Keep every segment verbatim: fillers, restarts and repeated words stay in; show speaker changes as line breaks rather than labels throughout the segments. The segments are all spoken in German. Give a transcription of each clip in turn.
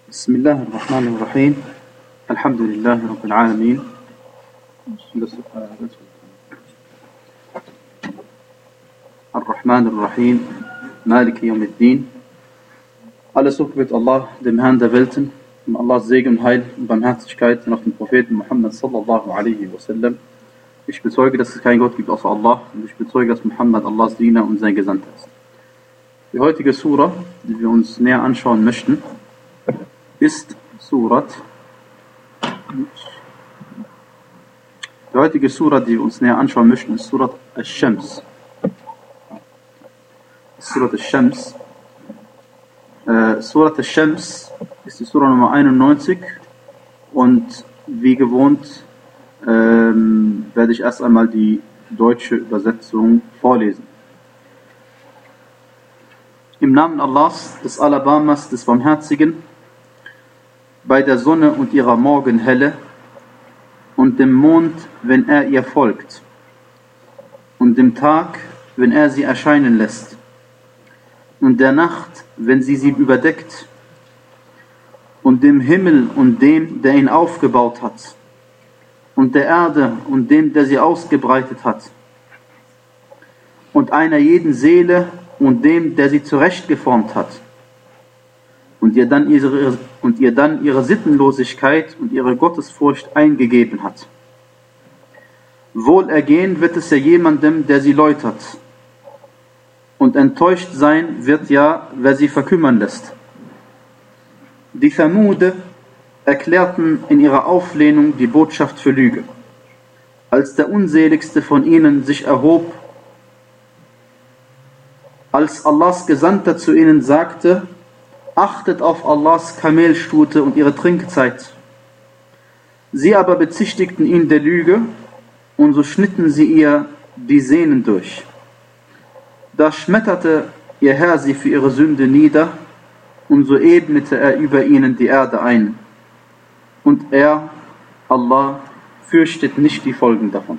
بسم الله الرحمن الرحيم الحمد لله رب العالمين الرحمن الرحيم مالك يوم الدين. Alles Lob gebührt Allah, dem Herrn der Welten, um Allahs Segen, Heil und Barmherzigkeit auf den Propheten Muhammad sallallahu alaihi wasallam. Ich bezeuge, dass es keinen Gott gibt außer Allah, und ich bezeuge, dass Muhammad Allahs Diener und sein Gesandter ist. Die heutige Sura, die wir uns näher anschauen möchten, ist Surat. Die heutige Sura, die wir uns näher anschauen möchten, ist Surat Ash-Shams. Surat Ash-Shams. Äh, Surat Ash-Shams ist die Sura Nummer einundneunzig und wie gewohnt ähm, werde ich erst einmal die deutsche Übersetzung vorlesen. Im Namen Allahs, des Alabamas, des Barmherzigen, bei der Sonne und ihrer Morgenhelle und dem Mond, wenn er ihr folgt, und dem Tag, wenn er sie erscheinen lässt, und der Nacht, wenn sie sie überdeckt, und dem Himmel und dem, der ihn aufgebaut hat, und der Erde und dem, der sie ausgebreitet hat, und einer jeden Seele und dem, der sie zurechtgeformt hat, und ihr dann ihre, und ihr dann ihre Sittenlosigkeit und ihre Gottesfurcht eingegeben hat. Wohlergehen wird es ja jemandem, der sie läutert, und enttäuscht sein wird ja, wer sie verkümmern lässt. Die Thamude erklärten in ihrer Auflehnung die Botschaft für Lüge. Als der unseligste von ihnen sich erhob, als Allahs Gesandter zu ihnen sagte: Achtet auf Allahs Kamelstute und ihre Trinkzeit. Sie aber bezichtigten ihn der Lüge, und so schnitten sie ihr die Sehnen durch. Da schmetterte ihr Herr sie für ihre Sünde nieder, und so ebnete er über ihnen die Erde ein. Und er, Allah, fürchtet nicht die Folgen davon.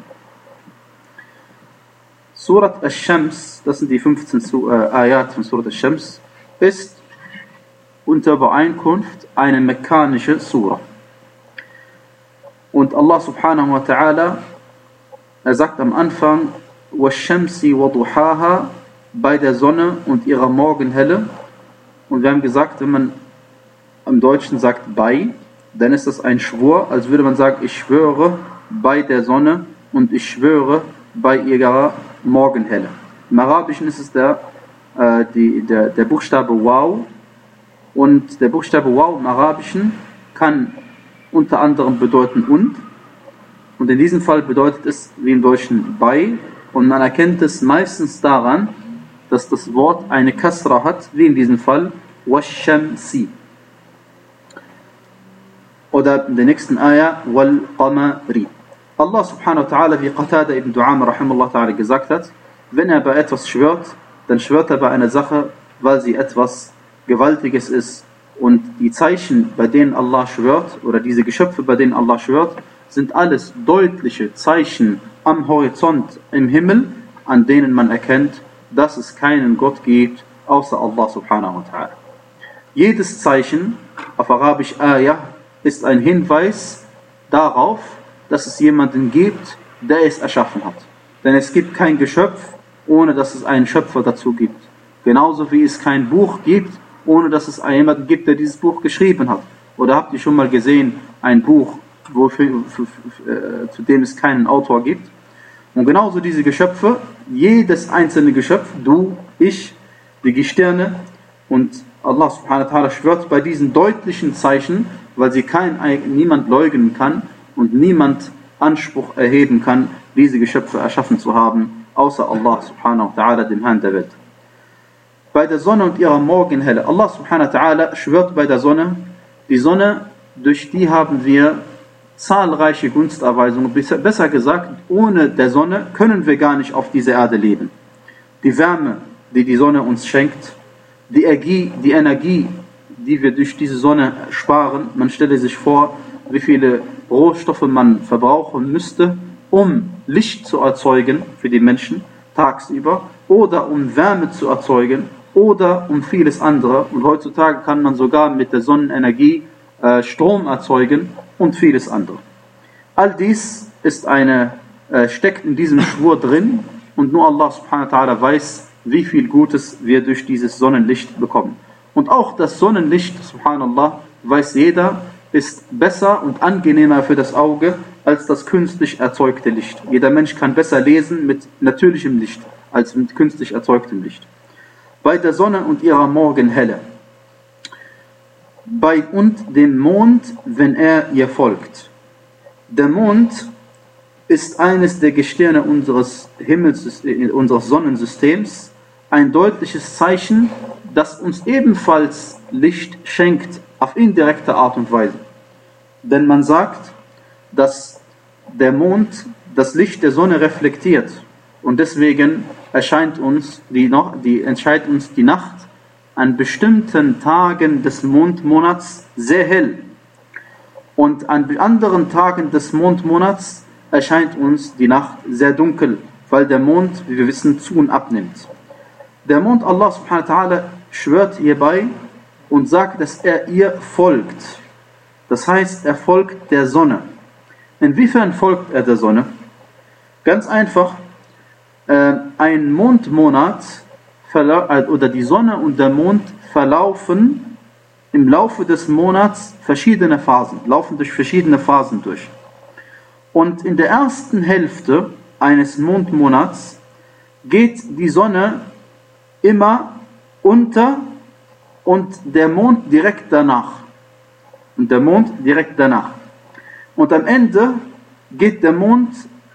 Surat Ash-Shams, das sind die fünfzehn Ayat von Surat Ash-Shams, ist unter Übereinkunft eine mekkanische Sura. Und Allah subhanahu wa ta'ala, er sagt am Anfang: وَالشَّمْسِ وَضُحَاهَا, bei der Sonne und ihrer Morgenhelle. Und wir haben gesagt, wenn man im Deutschen sagt bei, dann ist das ein Schwur, als würde man sagen: Ich schwöre bei der Sonne und ich schwöre bei ihrer Morgenhelle. Im Arabischen ist es der, äh, die, der, der Buchstabe Waw. Und der Buchstabe Waw im Arabischen kann unter anderem bedeuten und. Und in diesem Fall bedeutet es wie im Deutschen bei. Und man erkennt es meistens daran, dass das Wort eine Kasra hat, wie in diesem Fall Wash-Shamsi. Oder in der nächsten Ayah Wal-Qamari. Allah subhanahu wa ta'ala, wie Qatada ibn Du'am rahimahullah ta'ala gesagt hat, wenn er bei etwas schwört, dann schwört er bei einer Sache, weil sie etwas Gewaltiges ist. Und die Zeichen, bei denen Allah schwört, oder diese Geschöpfe, bei denen Allah schwört, sind alles deutliche Zeichen am Horizont im Himmel, an denen man erkennt, dass es keinen Gott gibt, außer Allah subhanahu wa ta'ala. Jedes Zeichen, auf Arabisch Ayah, ist ein Hinweis darauf, dass es jemanden gibt, der es erschaffen hat. Denn es gibt kein Geschöpf, ohne dass es einen Schöpfer dazu gibt. Genauso wie es kein Buch gibt, ohne dass es jemanden gibt, der dieses Buch geschrieben hat. Oder habt ihr schon mal gesehen, ein Buch, wofür, für, für, äh, zu dem es keinen Autor gibt? Und genauso diese Geschöpfe, jedes einzelne Geschöpf, du, ich, die Gestirne, und Allah subhanahu wa ta'ala schwört bei diesen deutlichen Zeichen, weil sie kein, niemand leugnen kann und niemand Anspruch erheben kann, diese Geschöpfe erschaffen zu haben, außer Allah subhanahu wa ta'ala, dem Herrn der Welt. Bei der Sonne und ihrer Morgenhelle. Allah subhanahu wa ta'ala schwört bei der Sonne. Die Sonne, durch die haben wir zahlreiche Gunsterweisungen. Besser gesagt, ohne der Sonne können wir gar nicht auf dieser Erde leben. Die Wärme, die die Sonne uns schenkt, die Energie, die Energie, die wir durch diese Sonne sparen. Man stelle sich vor, wie viele Rohstoffe man verbrauchen müsste, um Licht zu erzeugen für die Menschen tagsüber, oder um Wärme zu erzeugen, oder um vieles andere. Und heutzutage kann man sogar mit der Sonnenenergie äh, Strom erzeugen und vieles andere. All dies ist eine, äh, steckt in diesem Schwur drin und nur Allah subhanahu wa ta'ala weiß, wie viel Gutes wir durch dieses Sonnenlicht bekommen. Und auch das Sonnenlicht, subhanallah, weiß jeder, ist besser und angenehmer für das Auge als das künstlich erzeugte Licht. Jeder Mensch kann besser lesen mit natürlichem Licht als mit künstlich erzeugtem Licht. Bei der Sonne und ihrer Morgenhelle. Bei und dem Mond, wenn er ihr folgt. Der Mond ist eines der Gestirne unseres Himmels, unseres Sonnensystems, ein deutliches Zeichen, das uns ebenfalls Licht schenkt, auf indirekte Art und Weise. Denn man sagt, dass der Mond das Licht der Sonne reflektiert und deswegen erscheint uns die, die, erscheint uns die Nacht an bestimmten Tagen des Mondmonats sehr hell und an anderen Tagen des Mondmonats erscheint uns die Nacht sehr dunkel, weil der Mond, wie wir wissen, zu und abnimmt. Der Mond, Allah subhanahu wa ta'ala, schwört hierbei und sagt, dass er ihr folgt. Das heißt, er folgt der Sonne. Inwiefern folgt er der Sonne? Ganz einfach, äh, ein Mondmonat oder die Sonne und der Mond verlaufen im Laufe des Monats verschiedene Phasen, laufen durch verschiedene Phasen durch. Und in der ersten Hälfte eines Mondmonats geht die Sonne immer unter und der Mond direkt danach. Und der Mond direkt danach. Und am Ende geht der Mond,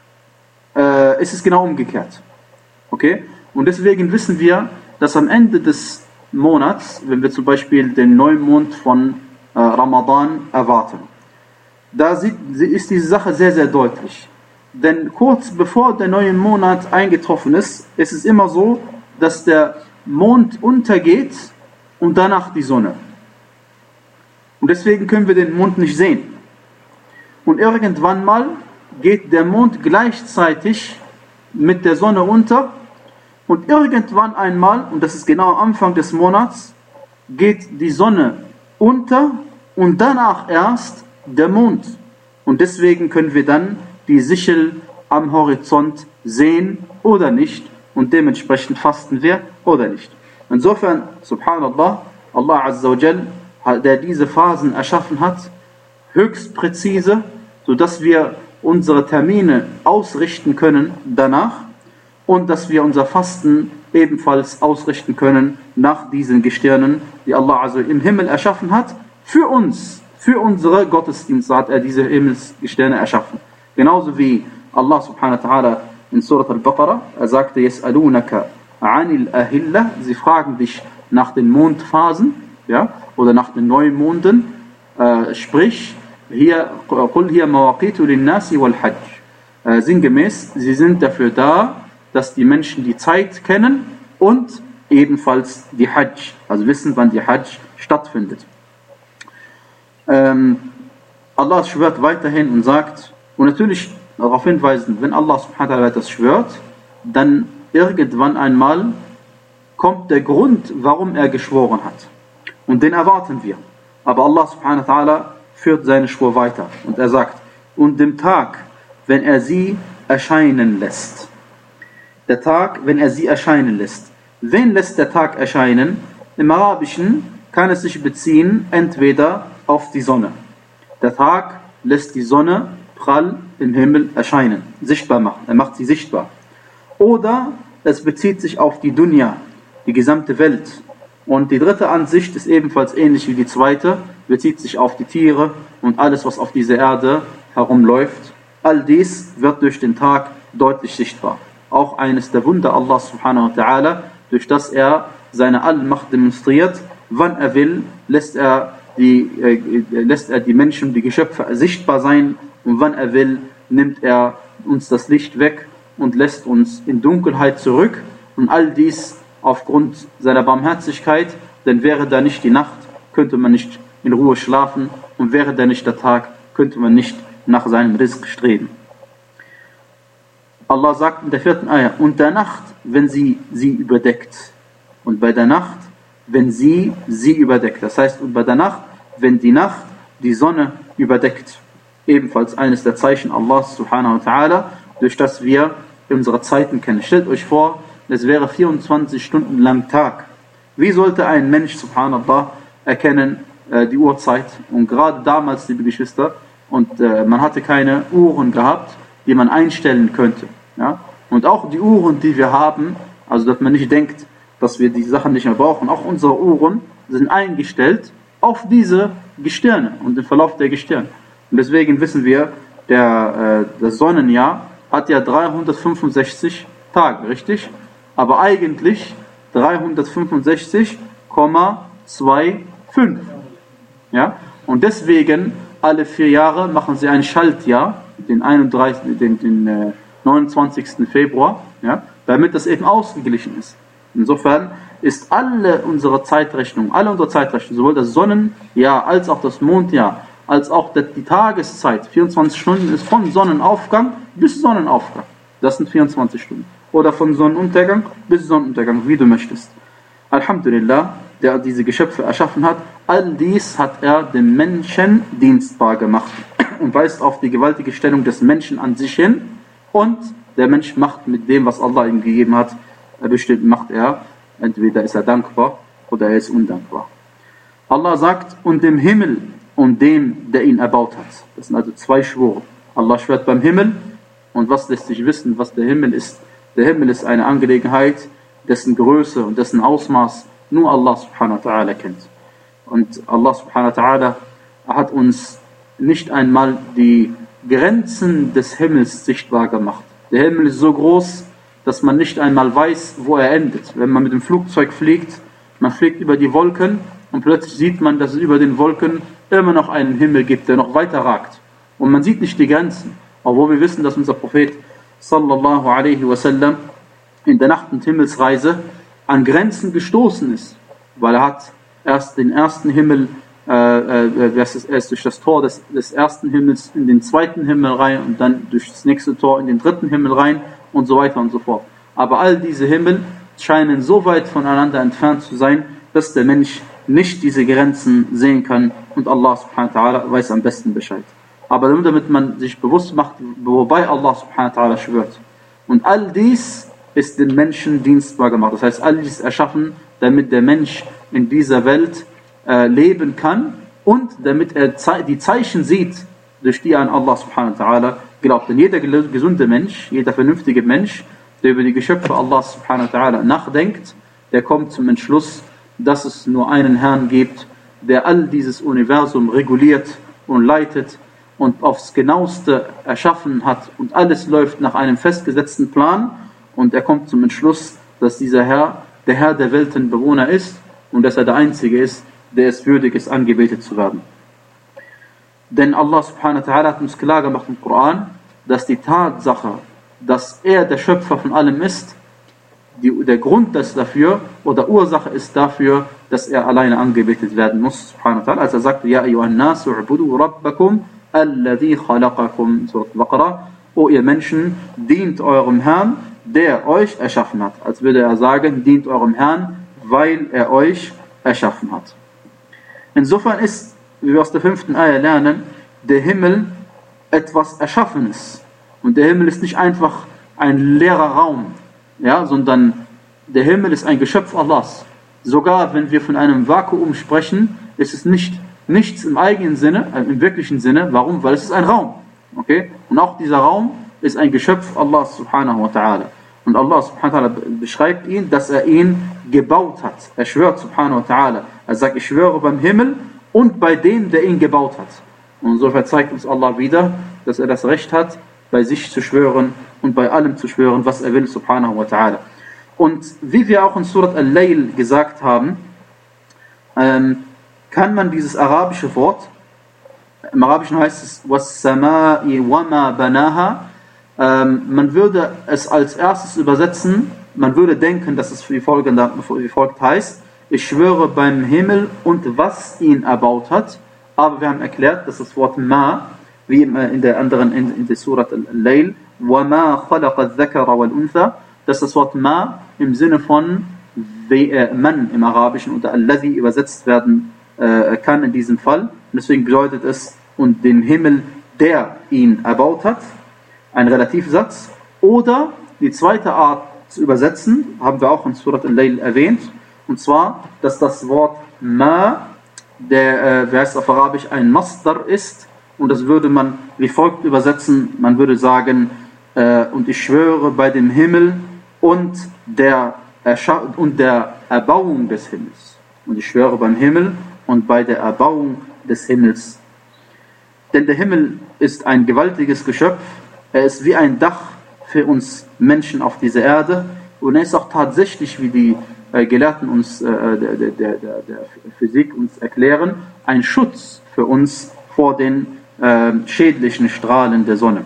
äh, ist es genau umgekehrt. Okay? Und deswegen wissen wir, dass am Ende des Monats, wenn wir zum Beispiel den Neumond von äh, Ramadan erwarten, da sieht, ist diese Sache sehr, sehr deutlich. Denn kurz bevor der neue Monat eingetroffen ist, ist es immer so, dass der Mond untergeht und danach die Sonne. Und deswegen können wir den Mond nicht sehen. Und irgendwann mal geht der Mond gleichzeitig mit der Sonne unter und irgendwann einmal, und das ist genau am Anfang des Monats, geht die Sonne unter und danach erst der Mond. Und deswegen können wir dann die Sichel am Horizont sehen oder nicht und dementsprechend fasten wir oder nicht. Insofern, subhanallah, Allah Azza wa Jal, der diese Phasen erschaffen hat, höchst präzise, sodass wir unsere Termine ausrichten können danach und dass wir unser Fasten ebenfalls ausrichten können nach diesen Gestirnen, die Allah also im Himmel erschaffen hat. Für uns, für unsere Gottesdienste hat er diese Himmelsgestirne erschaffen. Genauso wie Allah subhanahu wa ta'ala in Surat al-Baqarah, er sagte, Yes'alunaka anil ahilla, sie fragen dich nach den Mondphasen, ja, oder nach den Neumonden, äh, sprich, hier, قُلْ هِيَ مَوَاقِيتُ لِلنَّاسِ وَالْحَجِّ. Äh, sinngemäß, sie sind dafür da, dass die Menschen die Zeit kennen und ebenfalls die Hajj, also wissen, wann die Hajj stattfindet. Ähm, Allah schwört weiterhin und sagt, und natürlich darauf hinweisen, wenn Allah subhanahu wa ta'ala das schwört, dann irgendwann einmal kommt der Grund, warum er geschworen hat. Und den erwarten wir. Aber Allah subhanahu wa ta'ala führt seine Schwur weiter. Und er sagt, und dem Tag, wenn er sie erscheinen lässt. Der Tag, wenn er sie erscheinen lässt. Wen lässt der Tag erscheinen? Im Arabischen kann es sich beziehen, entweder auf die Sonne. Der Tag lässt die Sonne prall im Himmel erscheinen, sichtbar machen. Er macht sie sichtbar. Oder es bezieht sich auf die Dunya, die gesamte Welt. Und die dritte Ansicht ist ebenfalls ähnlich wie die zweite, bezieht sich auf die Tiere und alles, was auf dieser Erde herumläuft. All dies wird durch den Tag deutlich sichtbar. Auch eines der Wunder Allah subhanahu wa ta'ala, durch das er seine Allmacht demonstriert. Wann er will, lässt er die, äh, lässt er die Menschen, die Geschöpfe sichtbar sein, und wann er will, nimmt er uns das Licht weg und lässt uns in Dunkelheit zurück. Und all dies aufgrund seiner Barmherzigkeit, denn wäre da nicht die Nacht, könnte man nicht in Ruhe schlafen, und wäre da nicht der Tag, könnte man nicht nach seinem Rizq streben. Allah sagt in der vierten Ayah, und der Nacht, wenn sie sie überdeckt. und bei der Nacht, wenn sie sie überdeckt. Das heißt, und bei der Nacht, wenn die Nacht die Sonne überdeckt. Ebenfalls eines der Zeichen Allahs subhanahu wa ta'ala, durch das wir unsere Zeiten kennen. Stellt euch vor, es wäre vierundzwanzig Stunden lang Tag. Wie sollte ein Mensch, subhanallah, erkennen äh, die Uhrzeit? Und gerade damals, liebe Geschwister, und äh, man hatte keine Uhren gehabt, die man einstellen könnte. Ja? Und auch die Uhren, die wir haben, also dass man nicht denkt, dass wir die Sachen nicht mehr brauchen, auch unsere Uhren sind eingestellt auf diese Gestirne und den Verlauf der Gestirne. Und deswegen wissen wir, der, äh, das Sonnenjahr hat ja dreihundertfünfundsechzig Tage, richtig? Aber eigentlich dreihundertfünfundsechzig Komma fünfundzwanzig. Ja? Und deswegen alle vier Jahre machen sie ein Schaltjahr, den, einunddreißigsten, den, den äh, neunundzwanzigsten Februar, ja? Damit das eben ausgeglichen ist. Insofern ist alle unsere Zeitrechnung, alle unsere Zeitrechnung, sowohl das Sonnenjahr als auch das Mondjahr, als auch die Tageszeit, vierundzwanzig Stunden ist von Sonnenaufgang bis Sonnenaufgang. Das sind vierundzwanzig Stunden. Oder von Sonnenuntergang bis Sonnenuntergang, wie du möchtest. Alhamdulillah, der diese Geschöpfe erschaffen hat, all dies hat er dem Menschen dienstbar gemacht und weist auf die gewaltige Stellung des Menschen an sich hin, und der Mensch macht mit dem, was Allah ihm gegeben hat, bestimmt macht er, entweder ist er dankbar oder er ist undankbar. Allah sagt, und dem Himmel und dem, der ihn erbaut hat. Das sind also zwei Schwore. Allah schwört beim Himmel, und was lässt sich wissen, was der Himmel ist? Der Himmel ist eine Angelegenheit, dessen Größe und dessen Ausmaß nur Allah subhanahu wa ta'ala kennt. Und Allah subhanahu wa ta'ala hat uns nicht einmal die Grenzen des Himmels sichtbar gemacht. Der Himmel ist so groß, dass man nicht einmal weiß, wo er endet. Wenn man mit dem Flugzeug fliegt, man fliegt über die Wolken und plötzlich sieht man, dass es über den Wolken immer noch einen Himmel gibt, der noch weiter ragt. Und man sieht nicht die Grenzen, obwohl wir wissen, dass unser Prophet sallallahu alaihi wasallam in der Nacht- und Himmelsreise an Grenzen gestoßen ist, weil er hat erst den ersten Himmel, äh, äh, er ist durch das Tor des, des ersten Himmels in den zweiten Himmel rein und dann durch das nächste Tor in den dritten Himmel rein und so weiter und so fort. Aber all diese Himmel scheinen so weit voneinander entfernt zu sein, dass der Mensch nicht diese Grenzen sehen kann, und Allah subhanahu wa ta'ala weiß am besten Bescheid. Aber nur damit man sich bewusst macht, wobei Allah subhanahu wa ta'ala schwört. Und all dies ist den Menschen dienstbar gemacht. Das heißt, all dies erschaffen, damit der Mensch in dieser Welt äh, leben kann und damit er ze- die Zeichen sieht, durch die er an Allah subhanahu wa ta'ala glaubt. Denn jeder gesunde Mensch, jeder vernünftige Mensch, der über die Geschöpfe Allah subhanahu wa ta'ala nachdenkt, der kommt zum Entschluss, dass es nur einen Herrn gibt, der all dieses Universum reguliert und leitet und aufs Genaueste erschaffen hat, und alles läuft nach einem festgesetzten Plan, und er kommt zum Entschluss, dass dieser Herr der Herr der Weltenbewohner ist und dass er der Einzige ist, der es würdig ist, angebetet zu werden. Denn Allah subhanahu wa ta'ala hat uns klar gemacht im Koran, dass die Tatsache, dass er der Schöpfer von allem ist, die, der Grund ist dafür, oder Ursache ist dafür, dass er alleine angebetet werden muss, subhanahu wa ta'ala. Als er sagte, Ja ayyuhan nasu u'budu rabbakum alladhi khalaqakum, Surat Al-Baqarah, O ihr Menschen, dient eurem Herrn, der euch erschaffen hat. Als würde er sagen, dient eurem Herrn, weil er euch erschaffen hat. Insofern ist, wie wir aus der fünften Ayah lernen, der Himmel etwas Erschaffenes. Und der Himmel ist nicht einfach ein leerer Raum, ja, sondern der Himmel ist ein Geschöpf Allahs. Sogar wenn wir von einem Vakuum sprechen, ist es nicht nichts im eigenen Sinne, äh, im wirklichen Sinne. Warum? Weil es ist ein Raum. Okay? Und auch dieser Raum ist ein Geschöpf Allahs subhanahu wa ta'ala. Und Allah subhanahu wa ta'ala beschreibt ihn, dass er ihn gebaut hat. Er schwört subhanahu wa ta'ala. Er sagt, ich schwöre beim Himmel und bei dem, der ihn gebaut hat. Und insofern zeigt uns Allah wieder, dass er das Recht hat, bei sich zu schwören und bei allem zu schwören, was er will, subhanahu wa ta'ala. Und wie wir auch in Surat Al-Layl gesagt haben, ähm, kann man dieses arabische Wort, im Arabischen heißt es وَالسَّمَاءِ وَمَا بَنَاهَا, ähm, man würde es als erstes übersetzen, man würde denken, dass es wie folgt, wie folgt heißt, ich schwöre beim Himmel und was ihn erbaut hat, aber wir haben erklärt, dass das Wort ma, wie in der anderen, in, in der Surat Al-Layl, وَمَا خَلَقَ الذَّكَرَ وَالْأُنْثَى, dass das Wort ma im Sinne von man im Arabischen unter Alladhi übersetzt werden äh, kann in diesem Fall. Und deswegen bedeutet es, und den Himmel, der ihn erbaut hat, ein Relativsatz. Oder die zweite Art zu übersetzen, haben wir auch in Surat Al-Layl erwähnt, und zwar, dass das Wort ma, der, äh, wie heißt auf Arabisch, ein Masdar ist, und das würde man wie folgt übersetzen, man würde sagen, äh, und ich schwöre bei dem Himmel und der, Erscha- und der Erbauung des Himmels. Und ich schwöre beim Himmel und bei der Erbauung des Himmels. Denn der Himmel ist ein gewaltiges Geschöpf, er ist wie ein Dach für uns Menschen auf dieser Erde, und er ist auch tatsächlich, wie die äh, Gelehrten uns, äh, der, der, der, der Physik uns erklären, ein Schutz für uns vor den äh, schädlichen Strahlen der Sonne.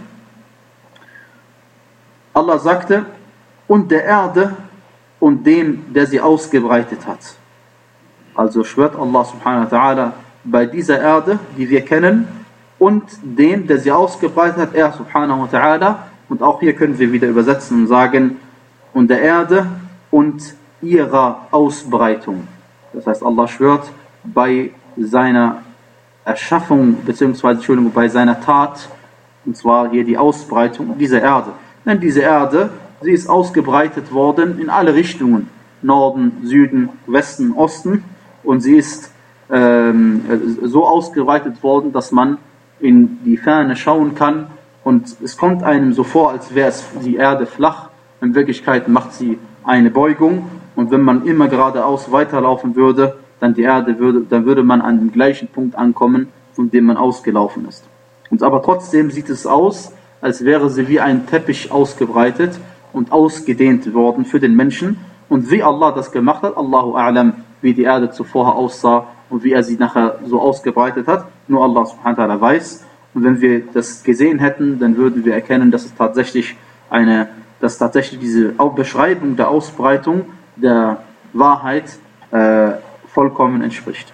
Allah sagte, und der Erde und dem, der sie ausgebreitet hat. Also schwört Allah subhanahu wa ta'ala bei dieser Erde, die wir kennen, und dem, der sie ausgebreitet hat, er subhanahu wa ta'ala. Und auch hier können wir wieder übersetzen und sagen, und der Erde und ihrer Ausbreitung. Das heißt, Allah schwört bei seiner Erschaffung, beziehungsweise Entschuldigung, bei seiner Tat, und zwar hier die Ausbreitung dieser Erde. Denn diese Erde, sie ist ausgebreitet worden in alle Richtungen, Norden, Süden, Westen, Osten, und sie ist ähm, so ausgebreitet worden, dass man in die Ferne schauen kann, und es kommt einem so vor, als wäre es die Erde flach. In Wirklichkeit macht sie eine Beugung, und wenn man immer geradeaus weiterlaufen würde, dann die Erde würde, dann würde man an dem gleichen Punkt ankommen, von dem man ausgelaufen ist. Und aber trotzdem sieht es aus, als wäre sie wie ein Teppich ausgebreitet und ausgedehnt worden für den Menschen. Und wie Allah das gemacht hat, Allahu A'lam, wie die Erde zuvor aussah und wie er sie nachher so ausgebreitet hat, nur Allah subhanahu wa ta'ala weiß. Und wenn wir das gesehen hätten, dann würden wir erkennen, dass es tatsächlich eine, dass tatsächlich diese Beschreibung der Ausbreitung der Wahrheit äh, vollkommen entspricht.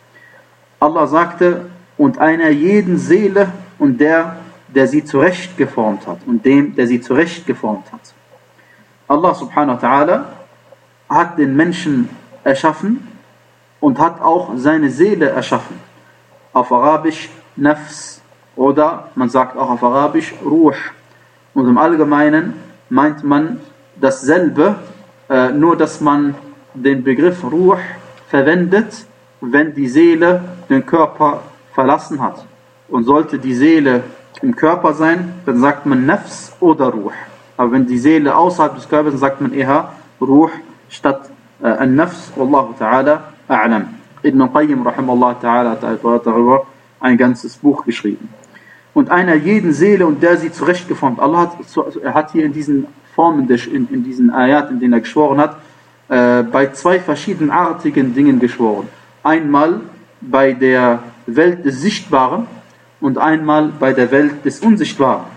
Allah sagte, und einer jeden Seele und der, der sie zurecht geformt hat, und dem, der sie zurecht geformt hat. Allah subhanahu wa ta'ala hat den Menschen erschaffen und hat auch seine Seele erschaffen. Auf Arabisch Nafs, oder man sagt auch auf Arabisch Ruh. Und im Allgemeinen meint man dasselbe, äh, nur dass man den Begriff Ruh verwendet, wenn die Seele den Körper verlassen hat. Und sollte die Seele im Körper sein, dann sagt man Nafs oder Ruh. Aber wenn die Seele außerhalb des Körpers ist, dann sagt man eher Ruh statt äh, An-Nafs. Wallahu ta'ala a'lam. Ibn Qayyim rahimahullah ta'ala hat darüber ein ganzes Buch geschrieben. Und einer jeden Seele und der sie zurechtgeformt. Allah hat, er hat hier in diesen Formen, in, in diesen Ayat, in denen er geschworen hat, äh, bei zwei verschiedenartigen Dingen geschworen. Einmal bei der Welt des Sichtbaren und einmal bei der Welt des Unsichtbaren.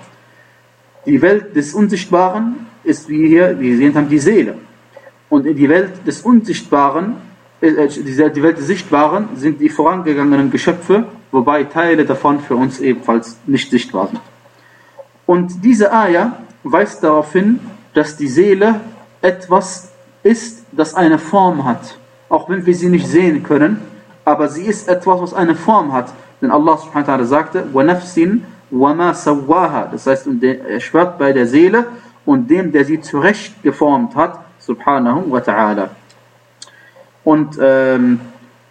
Die Welt des Unsichtbaren ist, wie hier, wie wir gesehen haben, die Seele. Und in die Welt des Unsichtbaren, äh, die Welt des Sichtbaren sind die vorangegangenen Geschöpfe, wobei Teile davon für uns ebenfalls nicht sichtbar sind. Und diese Ayah weist darauf hin, dass die Seele etwas ist, das eine Form hat. Auch wenn wir sie nicht sehen können, aber sie ist etwas, was eine Form hat. Denn Allah subhanahu wa ta'ala sagte, وَنَفْسٍ وَمَا سَوَّاهَا. Das heißt, er schwört bei der Seele und dem, der sie zurecht geformt hat, subhanahu wa ta'ala. Und ähm,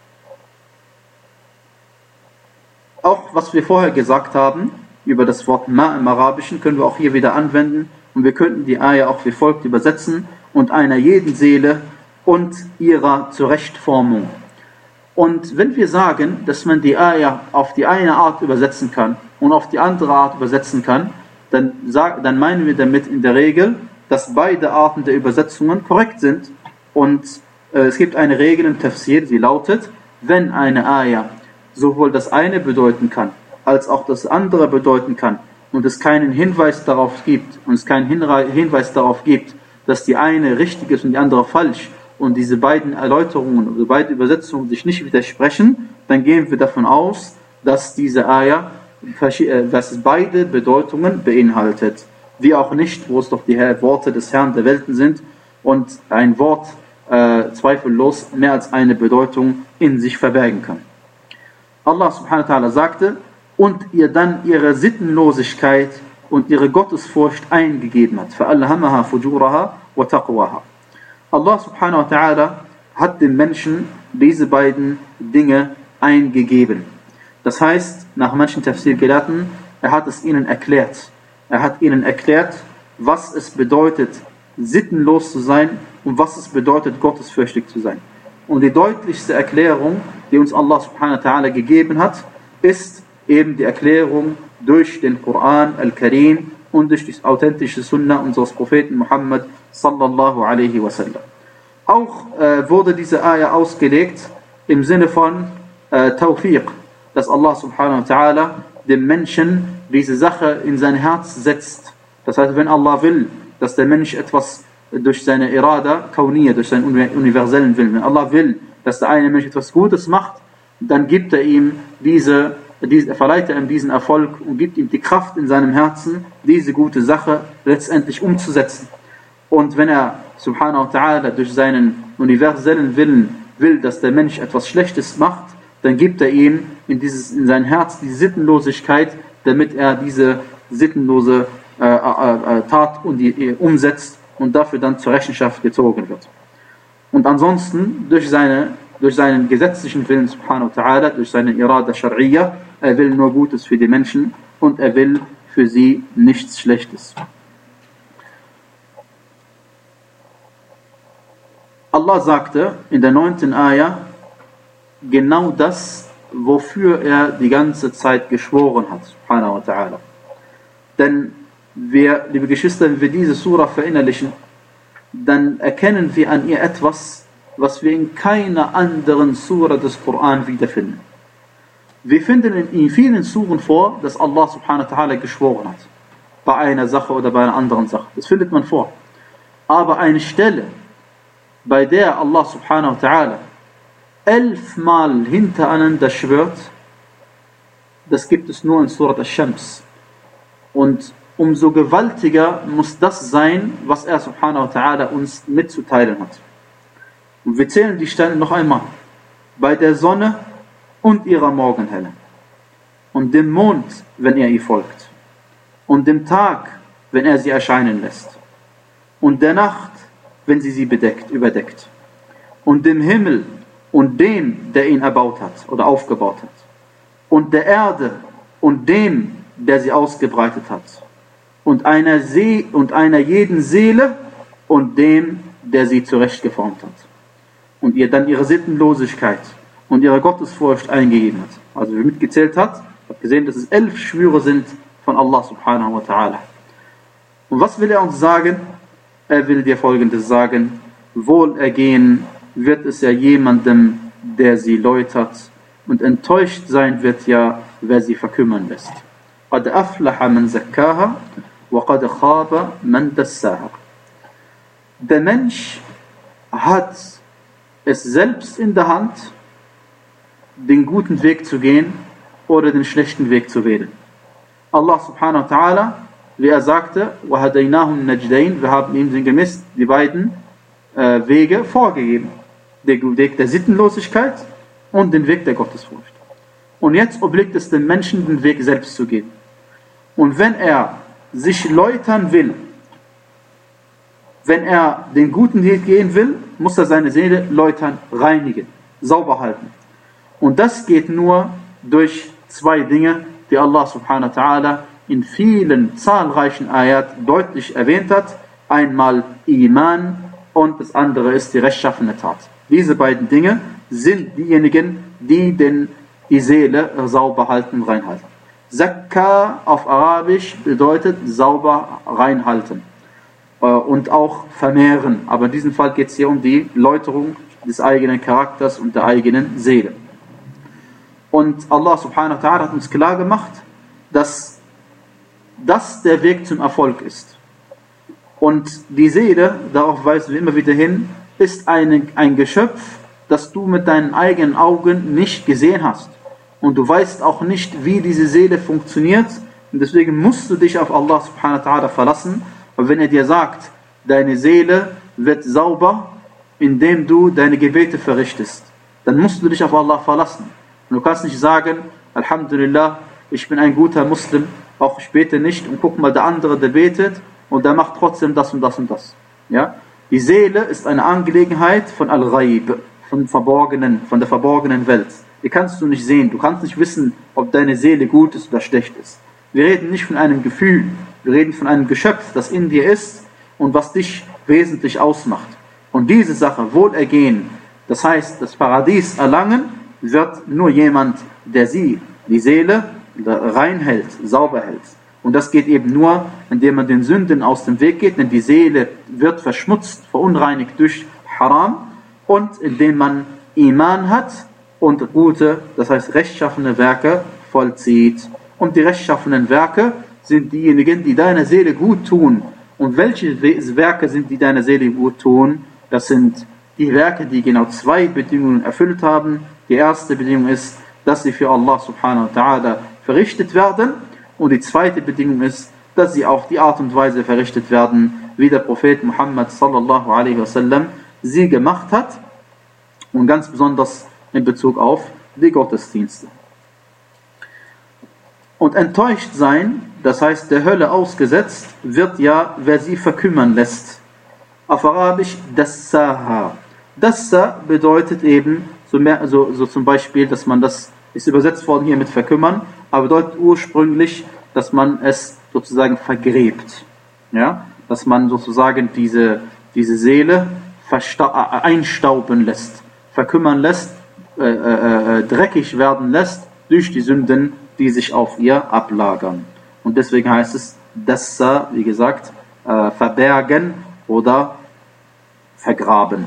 auch was wir vorher gesagt haben, über das Wort Ma im Arabischen, können wir auch hier wieder anwenden. Und wir könnten die Ayah auch wie folgt übersetzen: und einer jeden Seele und ihrer Zurechtformung. Und wenn wir sagen, dass man die Ayah auf die eine Art übersetzen kann und auf die andere Art übersetzen kann, dann, sag, dann meinen wir damit in der Regel, dass beide Arten der Übersetzungen korrekt sind. Und äh, es gibt eine Regel im Tafsir, die lautet, wenn eine Ayah sowohl das eine bedeuten kann, als auch das andere bedeuten kann und es keinen Hinweis darauf gibt, und es keinen Hinweis darauf gibt, dass die eine richtig ist und die andere falsch, und diese beiden Erläuterungen oder beide Übersetzungen sich nicht widersprechen, dann gehen wir davon aus, dass diese Ayah, dass es beide Bedeutungen beinhaltet. Wie auch nicht, wo es doch die Worte des Herrn der Welten sind und ein Wort äh, äh, zweifellos mehr als eine Bedeutung in sich verbergen kann. Allah subhanahu wa ta'ala sagte, und ihr dann ihre Sittenlosigkeit und ihre Gottesfurcht eingegeben hat. فَأَلْهَمَهَا فُجُورَهَا وَتَقْوَهَا. Allah subhanahu wa ta'ala hat dem Menschen diese beiden Dinge eingegeben. Das heißt, nach manchen Tafsir-Gelehrten, er hat es ihnen erklärt. Er hat ihnen erklärt, was es bedeutet, sittenlos zu sein und was es bedeutet, gottesfürchtig zu sein. Und die deutlichste Erklärung, die uns Allah subhanahu wa ta'ala gegeben hat, ist eben die Erklärung durch den Koran al-Karim und durch die authentische Sunna unseres Propheten Muhammad sallallahu alaihi wasallam. Auch äh, wurde diese Ayah ausgelegt im Sinne von äh, Tawfiq, dass Allah subhanahu wa ta'ala dem Menschen diese Sache in sein Herz setzt. Das heißt, wenn Allah will, dass der Mensch etwas durch seine Irada, Kauniyya, durch seinen universellen Willen, wenn Allah will, dass der eine Mensch etwas Gutes macht, dann gibt er ihm diese, diese verleiht er ihm diesen Erfolg und gibt ihm die Kraft in seinem Herzen, diese gute Sache letztendlich umzusetzen. Und wenn er, subhanahu wa ta'ala, durch seinen universellen Willen will, dass der Mensch etwas Schlechtes macht, dann gibt er ihm in, dieses, in sein Herz die Sittenlosigkeit, damit er diese sittenlose äh, äh, Tat und die, äh, umsetzt und dafür dann zur Rechenschaft gezogen wird. Und ansonsten, durch, seine, durch seinen gesetzlichen Willen, subhanahu wa ta'ala, durch seine Irada Shar'iyya, er will nur Gutes für die Menschen und er will für sie nichts Schlechtes. Allah sagte in der neunten Ayah genau das, wofür er die ganze Zeit geschworen hat, subhanahu wa ta'ala. Denn wir, liebe Geschwister, wenn wir diese Surah verinnerlichen, dann erkennen wir an ihr etwas, was wir in keiner anderen Surah des Koran wiederfinden. Wir finden in vielen Suren vor, dass Allah subhanahu wa ta'ala geschworen hat. Bei einer Sache oder bei einer anderen Sache. Das findet man vor. Aber eine Stelle, bei der Allah subhanahu wa ta'ala elfmal hintereinander schwört, das gibt es nur in Surat Ash-Shams. Und umso gewaltiger muss das sein, was er subhanahu wa ta'ala uns mitzuteilen hat. Und wir zählen die Stelle noch einmal. Bei der Sonne und ihrer Morgenhelle. Und dem Mond, wenn er ihr folgt. Und dem Tag, wenn er sie erscheinen lässt. Und der Nacht, wenn sie sie bedeckt, überdeckt. Und dem Himmel und dem, der ihn erbaut hat oder aufgebaut hat. Und der Erde und dem, der sie ausgebreitet hat. Und einer, See, und einer jeden Seele und dem, der sie zurechtgeformt hat. Und ihr dann ihre Sittenlosigkeit und ihre Gottesfurcht eingegeben hat. Also wer mitgezählt hat, hat gesehen, dass es elf Schwüre sind von Allah subhanahu wa ta'ala. Und was will er uns sagen? Er will dir Folgendes sagen: Wohlergehen wird es ja jemandem, der sie läutert, und enttäuscht sein wird ja, wer sie verkümmern lässt. قَدْ أَفْلَحَ مَنْ زَكَّاهَا وَقَدْ خَابَ مَنْ دَسَّاهَا. Der Mensch hat es selbst in der Hand, den guten Weg zu gehen oder den schlechten Weg zu wählen. Allah subhanahu wa ta'ala, wie er sagte, وَهَدَيْنَاهُمْ نَجْدَيْنِ, wir haben ihm sinngemäß die beiden äh, Wege vorgegeben. Den Weg der Sittenlosigkeit und den Weg der Gottesfurcht. Und jetzt obliegt es dem Menschen, den Weg selbst zu gehen. Und wenn er sich läutern will, wenn er den guten Weg gehen will, muss er seine Seele läutern, reinigen, sauber halten. Und das geht nur durch zwei Dinge, die Allah subhanahu wa ta'ala in vielen zahlreichen Ayat deutlich erwähnt hat. Einmal Iman und das andere ist die rechtschaffene Tat. Diese beiden Dinge sind diejenigen, die den, die Seele sauber halten, reinhalten. Zakka auf Arabisch bedeutet sauber reinhalten und auch vermehren. Aber in diesem Fall geht es hier um die Läuterung des eigenen Charakters und der eigenen Seele. Und Allah subhanahu wa ta'ala hat uns klar gemacht, dass das der Weg zum Erfolg ist. Und die Seele, darauf weisen wir immer wieder hin, ist ein, ein Geschöpf, das du mit deinen eigenen Augen nicht gesehen hast. Und du weißt auch nicht, wie diese Seele funktioniert. Und deswegen musst du dich auf Allah subhanahu wa ta'ala verlassen. Und wenn er dir sagt, deine Seele wird sauber indem du deine Gebete verrichtest. Dann musst du dich auf Allah verlassen. Und du kannst nicht sagen, Alhamdulillah, ich bin ein guter Muslim, auch ich bete nicht und guck mal, der andere, der betet und der macht trotzdem das und das und das. Ja? Die Seele ist eine Angelegenheit von Al-Ghaib, von Verborgenen, von der verborgenen Welt. Die kannst du nicht sehen, du kannst nicht wissen, ob deine Seele gut ist oder schlecht ist. Wir reden nicht von einem Gefühl, wir reden von einem Geschöpf, das in dir ist und was dich wesentlich ausmacht. Und diese Sache, Wohlergehen, das heißt, das Paradies erlangen, wird nur jemand, der sie, die Seele, rein hält, sauber hält. Und das geht eben nur, indem man den Sünden aus dem Weg geht, denn die Seele wird verschmutzt, verunreinigt durch Haram und indem man Iman hat und gute, das heißt rechtschaffene Werke vollzieht. Und die rechtschaffenen Werke sind diejenigen, die deiner Seele gut tun. Und welche Werke sind, die deiner Seele gut tun? Das sind die Werke, die genau zwei Bedingungen erfüllt haben. Die erste Bedingung ist, dass sie für Allah subhanahu wa ta'ala verrichtet werden. Und die zweite Bedingung ist, dass sie auf die Art und Weise verrichtet werden, wie der Prophet Muhammad sallallahu alaihi wasallam sie gemacht hat. Und ganz besonders in Bezug auf die Gottesdienste. Und enttäuscht sein, das heißt der Hölle ausgesetzt, wird ja, wer sie verkümmern lässt. Auf Arabisch Dassaha. Dassa bedeutet eben, so, mehr, so, so zum Beispiel, dass man das, ist übersetzt worden hier mit verkümmern, aber bedeutet ursprünglich, dass man es sozusagen vergräbt. Ja? Dass man sozusagen diese, diese Seele einstauben lässt, verkümmern lässt, äh, äh, dreckig werden lässt durch die Sünden, die sich auf ihr ablagern. Und deswegen heißt es Dassa, wie gesagt, äh, verbergen oder vergraben.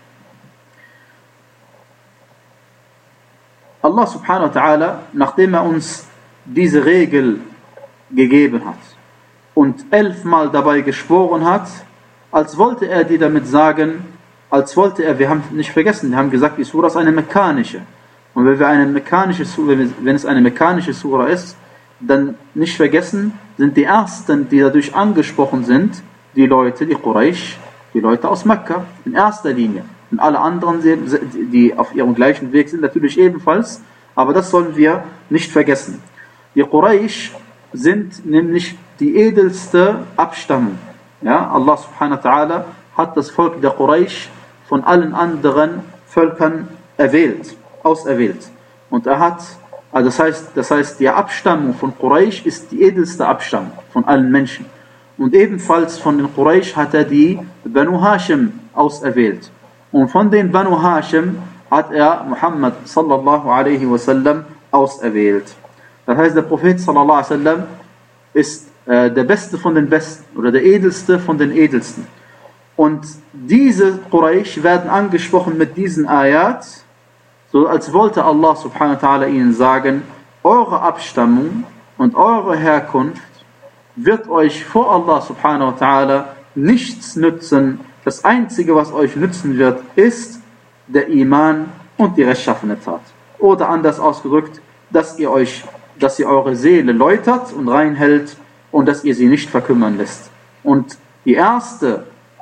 Allah subhanahu wa ta'ala, nachdem er uns diese Regel gegeben hat und elfmal dabei geschworen hat, als wollte er dir damit sagen, als wollte er, wir haben nicht vergessen, wir haben gesagt, die Sura ist eine mekanische. Und wenn, wir eine mechanische Sura, wenn es eine mechanische Sura ist, dann nicht vergessen, sind die ersten, die dadurch angesprochen sind, die Leute, die Quraysh, die Leute aus Mekka, in erster Linie. Und alle anderen, die auf ihrem gleichen Weg sind, natürlich ebenfalls, aber das sollen wir nicht vergessen. Die Quraysh sind nämlich die edelste Abstammung. Ja, Allah subhanahu wa ta'ala hat das Volk der Quraysh von allen anderen Völkern erwählt, auserwählt. Und er hat, also das heißt, das heißt, die Abstammung von Quraysh ist die edelste Abstammung von allen Menschen. Und ebenfalls von den Quraysh hat er die Banu Hashim auserwählt. Und von den Banu Hashim hat er Muhammad sallallahu alaihi wasallam auserwählt. Das heißt, der Prophet sallallahu alaihi wasallam ist äh, der Beste von den Besten oder der Edelste von den Edelsten. Und diese Quraysh werden angesprochen mit diesen Ayat, so als wollte Allah subhanahu wa ta'ala ihnen sagen, eure Abstammung und eure Herkunft wird euch vor Allah subhanahu wa ta'ala nichts nützen. Das Einzige, was euch nützen wird, ist der Iman und die rechtschaffene Tat. Oder anders ausgedrückt, dass ihr euch, dass ihr eure Seele läutert und reinhält und dass ihr sie nicht verkümmern lässt. Und die erste,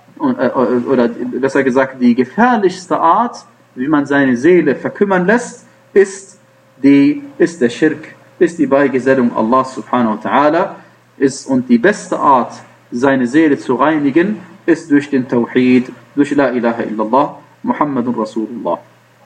oder besser gesagt, die gefährlichste Art, wie man seine Seele verkümmern lässt, ist, die, ist der Schirk, ist die Beigesellung Allah subhanahu wa ta'ala, ist, und die beste Art, seine Seele zu reinigen, ist durch den Tawhid, durch La ilaha illallah, Muhammadun Rasulullah.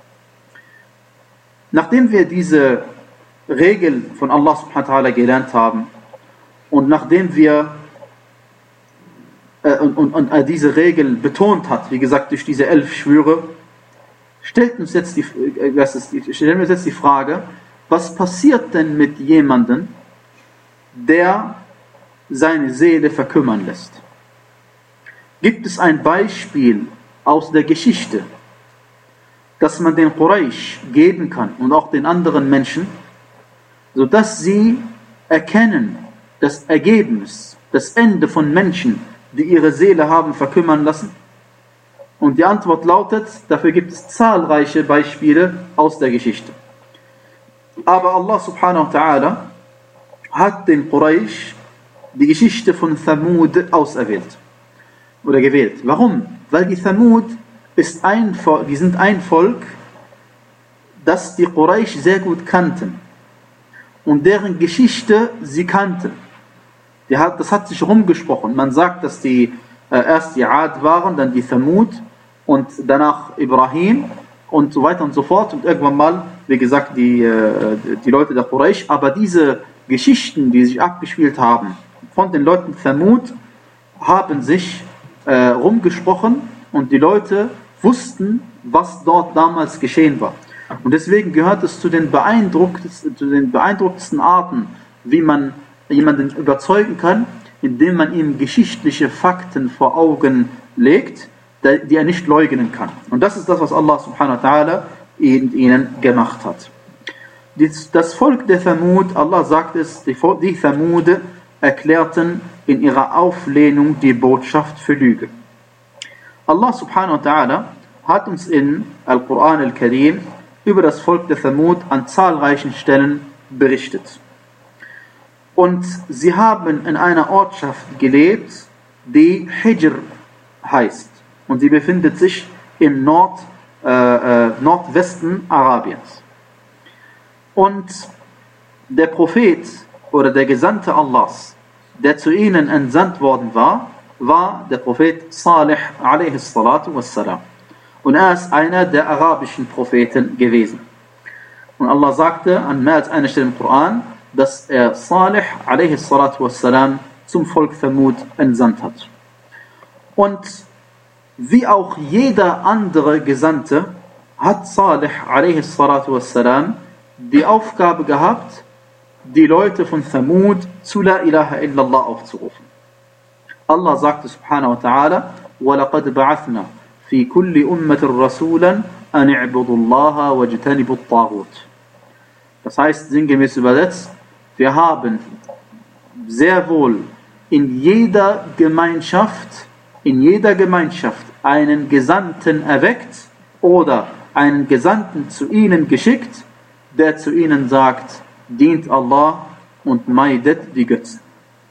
Nachdem wir diese Regel von Allah subhanahu wa ta'ala gelernt haben und nachdem wir äh, und, und, und äh, diese Regel betont hat, wie gesagt, durch diese elf Schwüre, stellt uns jetzt die, äh, was ist die, stellen wir uns jetzt die Frage, was passiert denn mit jemandem, der seine Seele verkümmern lässt? Gibt es ein Beispiel aus der Geschichte, das man den Quraysh geben kann und auch den anderen Menschen, sodass sie erkennen, das Ergebnis, das Ende von Menschen, die ihre Seele haben verkümmern lassen? Und die Antwort lautet, dafür gibt es zahlreiche Beispiele aus der Geschichte. Aber Allah subhanahu wa ta'ala hat den Quraysh die Geschichte von Thamud auserwählt oder gewählt. Warum? Weil die Thamud ist ein Volk, die sind ein Volk, das die Quraysh sehr gut kannten und deren Geschichte sie kannten. Die hat, das hat sich rumgesprochen. Man sagt, dass die äh, erst die Ad waren, dann die Thamud und danach Ibrahim und so weiter und so fort und irgendwann mal, wie gesagt, die, äh, die Leute der Quraysh. Aber diese Geschichten, die sich abgespielt haben von den Leuten Thamud, haben sich äh, rumgesprochen und die Leute wussten, was dort damals geschehen war. Und deswegen gehört es zu den beeindruckendsten, zu den beeindruckendsten Arten, wie man jemanden überzeugen kann, indem man ihm geschichtliche Fakten vor Augen legt, die er nicht leugnen kann. Und das ist das, was Allah subhanahu wa ta'ala in ihnen gemacht hat. Das Volk der Thamud, Allah sagt es, die Thamud erklärten in ihrer Auflehnung die Botschaft für Lüge. Allah subhanahu wa ta'ala hat uns in Al-Quran al-Karim über das Volk der Thamud an zahlreichen Stellen berichtet. Und sie haben in einer Ortschaft gelebt, die Hijr heißt. Und sie befindet sich im Nord, äh, äh, Nordwesten Arabiens. Und der Prophet oder der Gesandte Allahs, der zu ihnen entsandt worden war, war der Prophet Salih alaihi salatu wassalam. Und er ist einer der arabischen Propheten gewesen. Und Allah sagte an mehr als einer Stelle im Koran, dass er Salih alaihi salatu wassalam zum Volk Thamud entsandt hat. Und wie auch jeder andere Gesandte hat Salih alaihi salatu wassalam die Aufgabe gehabt, die Leute von Thamud zu La ilaha illallah aufzurufen. Allah sagte subhanahu wa ta'ala, وَلَقَدْ بَعَثْنَا فِي كُلِّ أُمَّةٍ رَسُولًا أَنِ اعْبُدُوا اللَّهَ وَاجْتَنِبُوا الطَّاغُوتَ. Das heißt, sinngemäß übersetzt, wir haben sehr wohl in jeder Gemeinschaft, in jeder Gemeinschaft einen Gesandten erweckt oder einen Gesandten zu ihnen geschickt, der zu ihnen sagt, dient Allah und meidet die Götzen.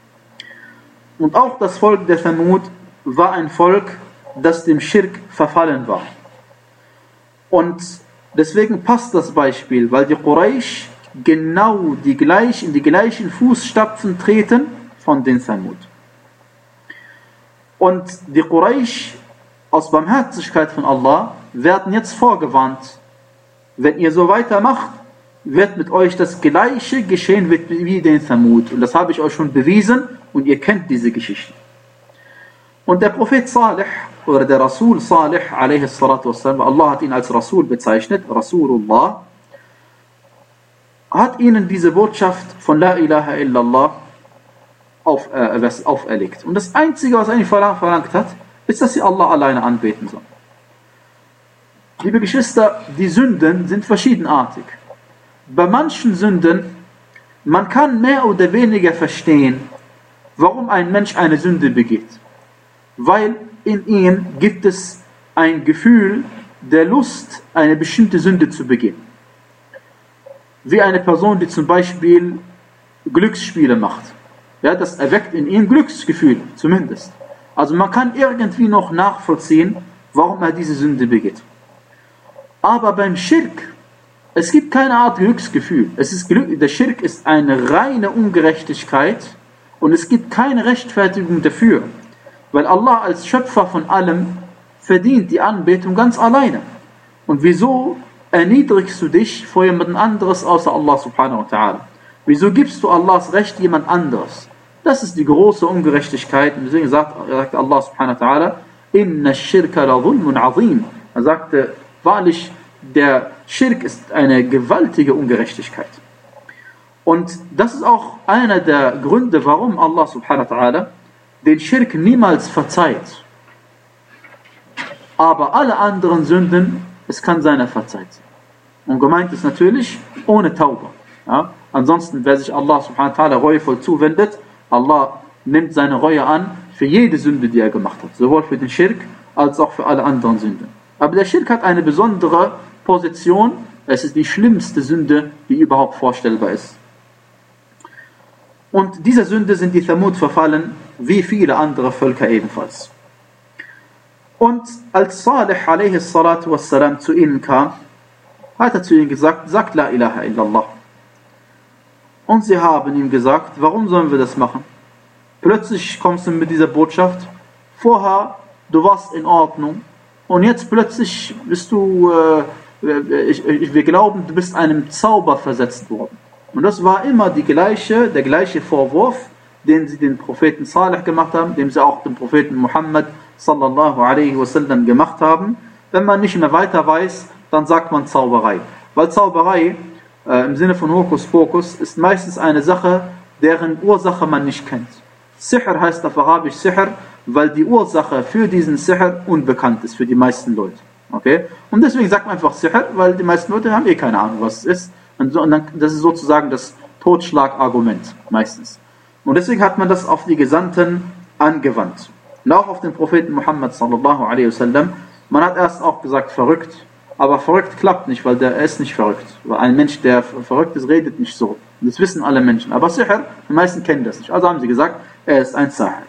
Und auch das Volk der Thamud war ein Volk, das dem Schirk verfallen war. Und deswegen passt das Beispiel, weil die Quraysh genau die gleich, in die gleichen Fußstapfen treten von den Thamud. Und die Quraysh aus Barmherzigkeit von Allah werden jetzt vorgewarnt, wenn ihr so weitermacht, wird mit euch das gleiche geschehen wie den Thamud. Und das habe ich euch schon bewiesen und ihr kennt diese Geschichte. Und der Prophet Salih oder der Rasul Salih alaihi salatu wassalam, Allah hat ihn als Rasul bezeichnet, Rasulullah, hat ihnen diese Botschaft von La ilaha illallah auf, äh, auferlegt. Und das Einzige, was er eigentlich verlangt hat, ist, dass sie Allah alleine anbeten sollen. Liebe Geschwister, die Sünden sind verschiedenartig. Bei manchen Sünden, man kann mehr oder weniger verstehen, warum ein Mensch eine Sünde begeht. Weil in ihm gibt es ein Gefühl der Lust, eine bestimmte Sünde zu begehen. Wie eine Person, die zum Beispiel Glücksspiele macht. Ja, das erweckt in ihm Glücksgefühl, zumindest. Also man kann irgendwie noch nachvollziehen, warum er diese Sünde begeht. Aber beim Schirk, es gibt keine Art Glücksgefühl. Es ist Glück, der Schirk ist eine reine Ungerechtigkeit und es gibt keine Rechtfertigung dafür. Weil Allah als Schöpfer von allem verdient die Anbetung ganz alleine. Und wieso erniedrigst du dich vor jemand anderes außer Allah subhanahu wa ta'ala? Wieso gibst du Allahs Recht jemand anderes? Das ist die große Ungerechtigkeit. Und deswegen sagt, sagt Allah subhanahu wa ta'ala, Inna shirka la dhulmun azim. Er sagte, wahrlich, der Schirk ist eine gewaltige Ungerechtigkeit. Und das ist auch einer der Gründe, warum Allah subhanahu wa ta'ala den Schirk niemals verzeiht. Aber alle anderen Sünden, es kann sein, er verzeiht. Und gemeint ist natürlich ohne Tauba. Ja? Ansonsten, wer sich Allah subhanahu wa ta'ala reuevoll zuwendet, Allah nimmt seine Reue an für jede Sünde, die er gemacht hat. Sowohl für den Schirk, als auch für alle anderen Sünden. Aber der Schirk hat eine besondere Position. Es ist die schlimmste Sünde, die überhaupt vorstellbar ist. Und dieser Sünde sind die Thamud verfallen, wie viele andere Völker ebenfalls. Und als Salih alaihi salatu wassalam zu ihnen kam, hat er zu ihnen gesagt, sagt La ilaha illallah. Und sie haben ihm gesagt, warum sollen wir das machen? Plötzlich kommst du mit dieser Botschaft, vorher, du warst in Ordnung, und jetzt plötzlich bist du, äh, ich, ich, wir glauben, du bist einem Zauber versetzt worden. Und das war immer die gleiche, der gleiche Vorwurf, den sie den Propheten Salih gemacht haben, den sie auch dem Propheten Muhammad sallallahu alaihi wasallam gemacht haben. Wenn man nicht mehr weiter weiß, dann sagt man Zauberei. Weil Zauberei äh, im Sinne von Hokuspokus ist meistens eine Sache, deren Ursache man nicht kennt. Sihr heißt auf Arabisch Sihr, weil die Ursache für diesen Sihr unbekannt ist für die meisten Leute. Okay? Und deswegen sagt man einfach Sihr, weil die meisten Leute haben eh keine Ahnung, was es ist. Und, so, und dann, das ist sozusagen das Totschlagargument meistens. Und deswegen hat man das auf die Gesandten angewandt. Und auch auf den Propheten Muhammad sallallahu alaihi wasallam. Man hat erst auch gesagt verrückt, aber verrückt klappt nicht, weil der ist nicht verrückt. Weil ein Mensch, der verrückt ist, redet nicht so. Und das wissen alle Menschen. Aber Sihr, die meisten kennen das nicht. Also haben sie gesagt, er ist ein Sahir.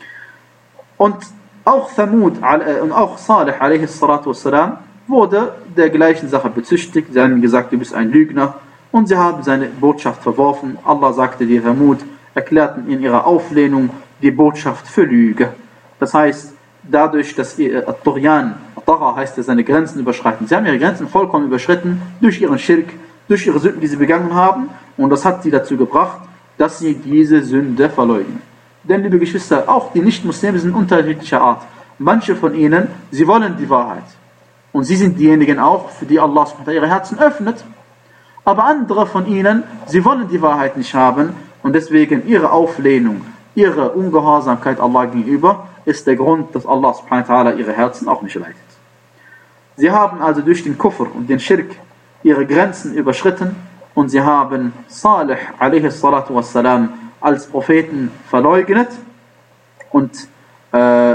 Und auch Thamud und auch Salih alaihi salatu wassalam wurde der gleichen Sache bezüchtigt. Sie haben gesagt, du bist ein Lügner. Und sie haben seine Botschaft verworfen. Allah sagte, die Thamud erklärten in ihrer Auflehnung die Botschaft für Lüge. Das heißt, dadurch, dass ihr At-Tughyan, At-Tagha heißt ja, seine Grenzen überschreiten. Sie haben ihre Grenzen vollkommen überschritten durch ihren Schirk, durch ihre Sünden, die sie begangen haben. Und das hat sie dazu gebracht, dass sie diese Sünde verleugnen. Denn, liebe Geschwister, auch die Nicht-Muslime sind unterschiedlicher Art. Manche von ihnen, sie wollen die Wahrheit. Und sie sind diejenigen auch, für die Allah ihre Herzen öffnet. Aber andere von ihnen, sie wollen die Wahrheit nicht haben. Und deswegen ihre Auflehnung, ihre Ungehorsamkeit Allah gegenüber, ist der Grund, dass Allah subhanahu wa ta'ala ihre Herzen auch nicht leitet. Sie haben also durch den Kufr und den Schirk ihre Grenzen überschritten und sie haben Salih alaihi salatu wassalam als Propheten verleugnet. Und äh,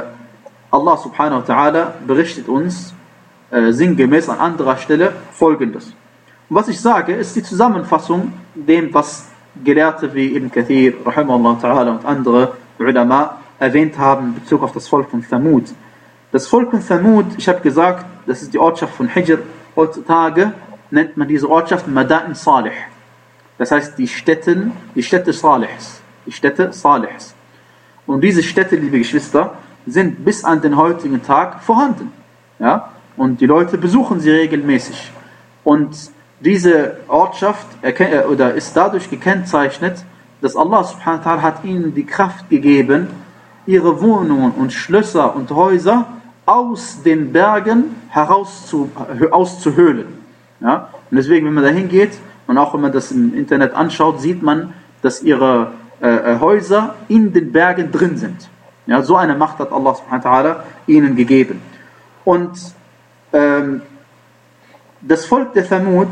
Allah subhanahu wa ta'ala berichtet uns äh, sinngemäß an anderer Stelle Folgendes. Und was ich sage, ist die Zusammenfassung dem, was Gelehrte wie Ibn Kathir, rahimahullah ta'ala und andere Ulama erwähnt haben in Bezug auf das Volk von Thamud. Das Volk von Thamud, ich habe gesagt, das ist die Ortschaft von Hijr. Heutzutage nennt man diese Ortschaft Madain Salih. Das heißt die Städten, die Städte Salihs. Die Städte Salihs. Und diese Städte, liebe Geschwister, sind bis an den heutigen Tag vorhanden. Ja? Und die Leute besuchen sie regelmäßig. Und diese Ortschaft oder ist dadurch gekennzeichnet, dass Allah subhanahu wa ta'ala hat ihnen die Kraft gegeben, ihre Wohnungen und Schlösser und Häuser aus den Bergen heraus zu, auszuhöhlen. Ja? Und deswegen, wenn man da hingeht und auch wenn man das im Internet anschaut, sieht man, dass ihre äh, Häuser in den Bergen drin sind. Ja? So eine Macht hat Allah subhanahu wa ta'ala ihnen gegeben. Und ähm, das Volk der Thamud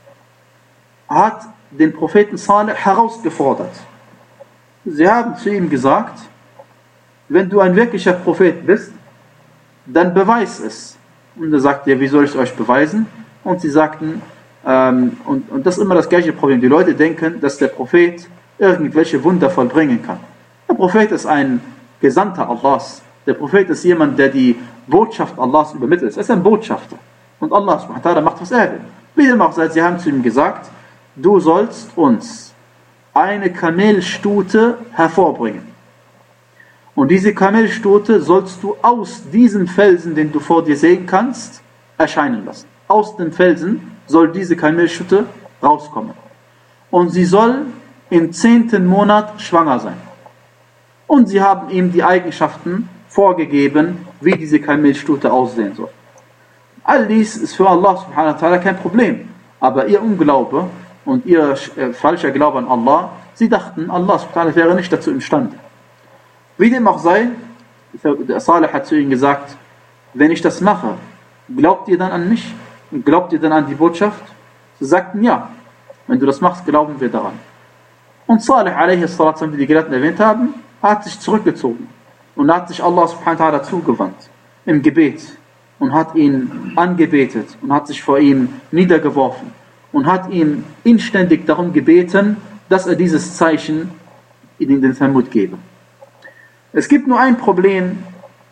hat den Propheten Salih herausgefordert. Sie haben zu ihm gesagt, wenn du ein wirklicher Prophet bist, dann beweis es. Und er sagte, ja, wie soll ich es euch beweisen? Und sie sagten, ähm, und, und das ist immer das gleiche Problem. Die Leute denken, dass der Prophet irgendwelche Wunder vollbringen kann. Der Prophet ist ein Gesandter Allahs. Der Prophet ist jemand, der die Botschaft Allahs übermittelt. Er ist ein Botschafter. Und Allah subhanahu wa ta'ala macht, was er will. Wie dem auch sei, sie haben zu ihm gesagt, du sollst uns eine Kamelstute hervorbringen. Und diese Kamelstute sollst du aus diesem Felsen, den du vor dir sehen kannst, erscheinen lassen. Aus dem Felsen soll diese Kamelstute rauskommen. Und sie soll im zehnten Monat schwanger sein. Und sie haben ihm die Eigenschaften vorgegeben, wie diese Kamelstute aussehen soll. All dies ist für Allah subhanahu wa ta'ala kein Problem. Aber ihr Unglaube und ihr äh, falscher Glaube an Allah, sie dachten, Allah subhanahu wa ta'ala wäre nicht dazu imstande. Wie dem auch sei, der Salih hat zu ihnen gesagt, wenn ich das mache, glaubt ihr dann an mich? Glaubt ihr dann an die Botschaft? Sie sagten ja. Wenn du das machst, glauben wir daran. Und Salih, alaihi salatu, wie die Gelehrten erwähnt haben, hat sich zurückgezogen und hat sich Allah subhanahu wa ta'ala zugewandt im Gebet und hat ihn angebetet und hat sich vor ihm niedergeworfen und hat ihn inständig darum gebeten, dass er dieses Zeichen in den Thamud gebe. Es gibt nur ein Problem,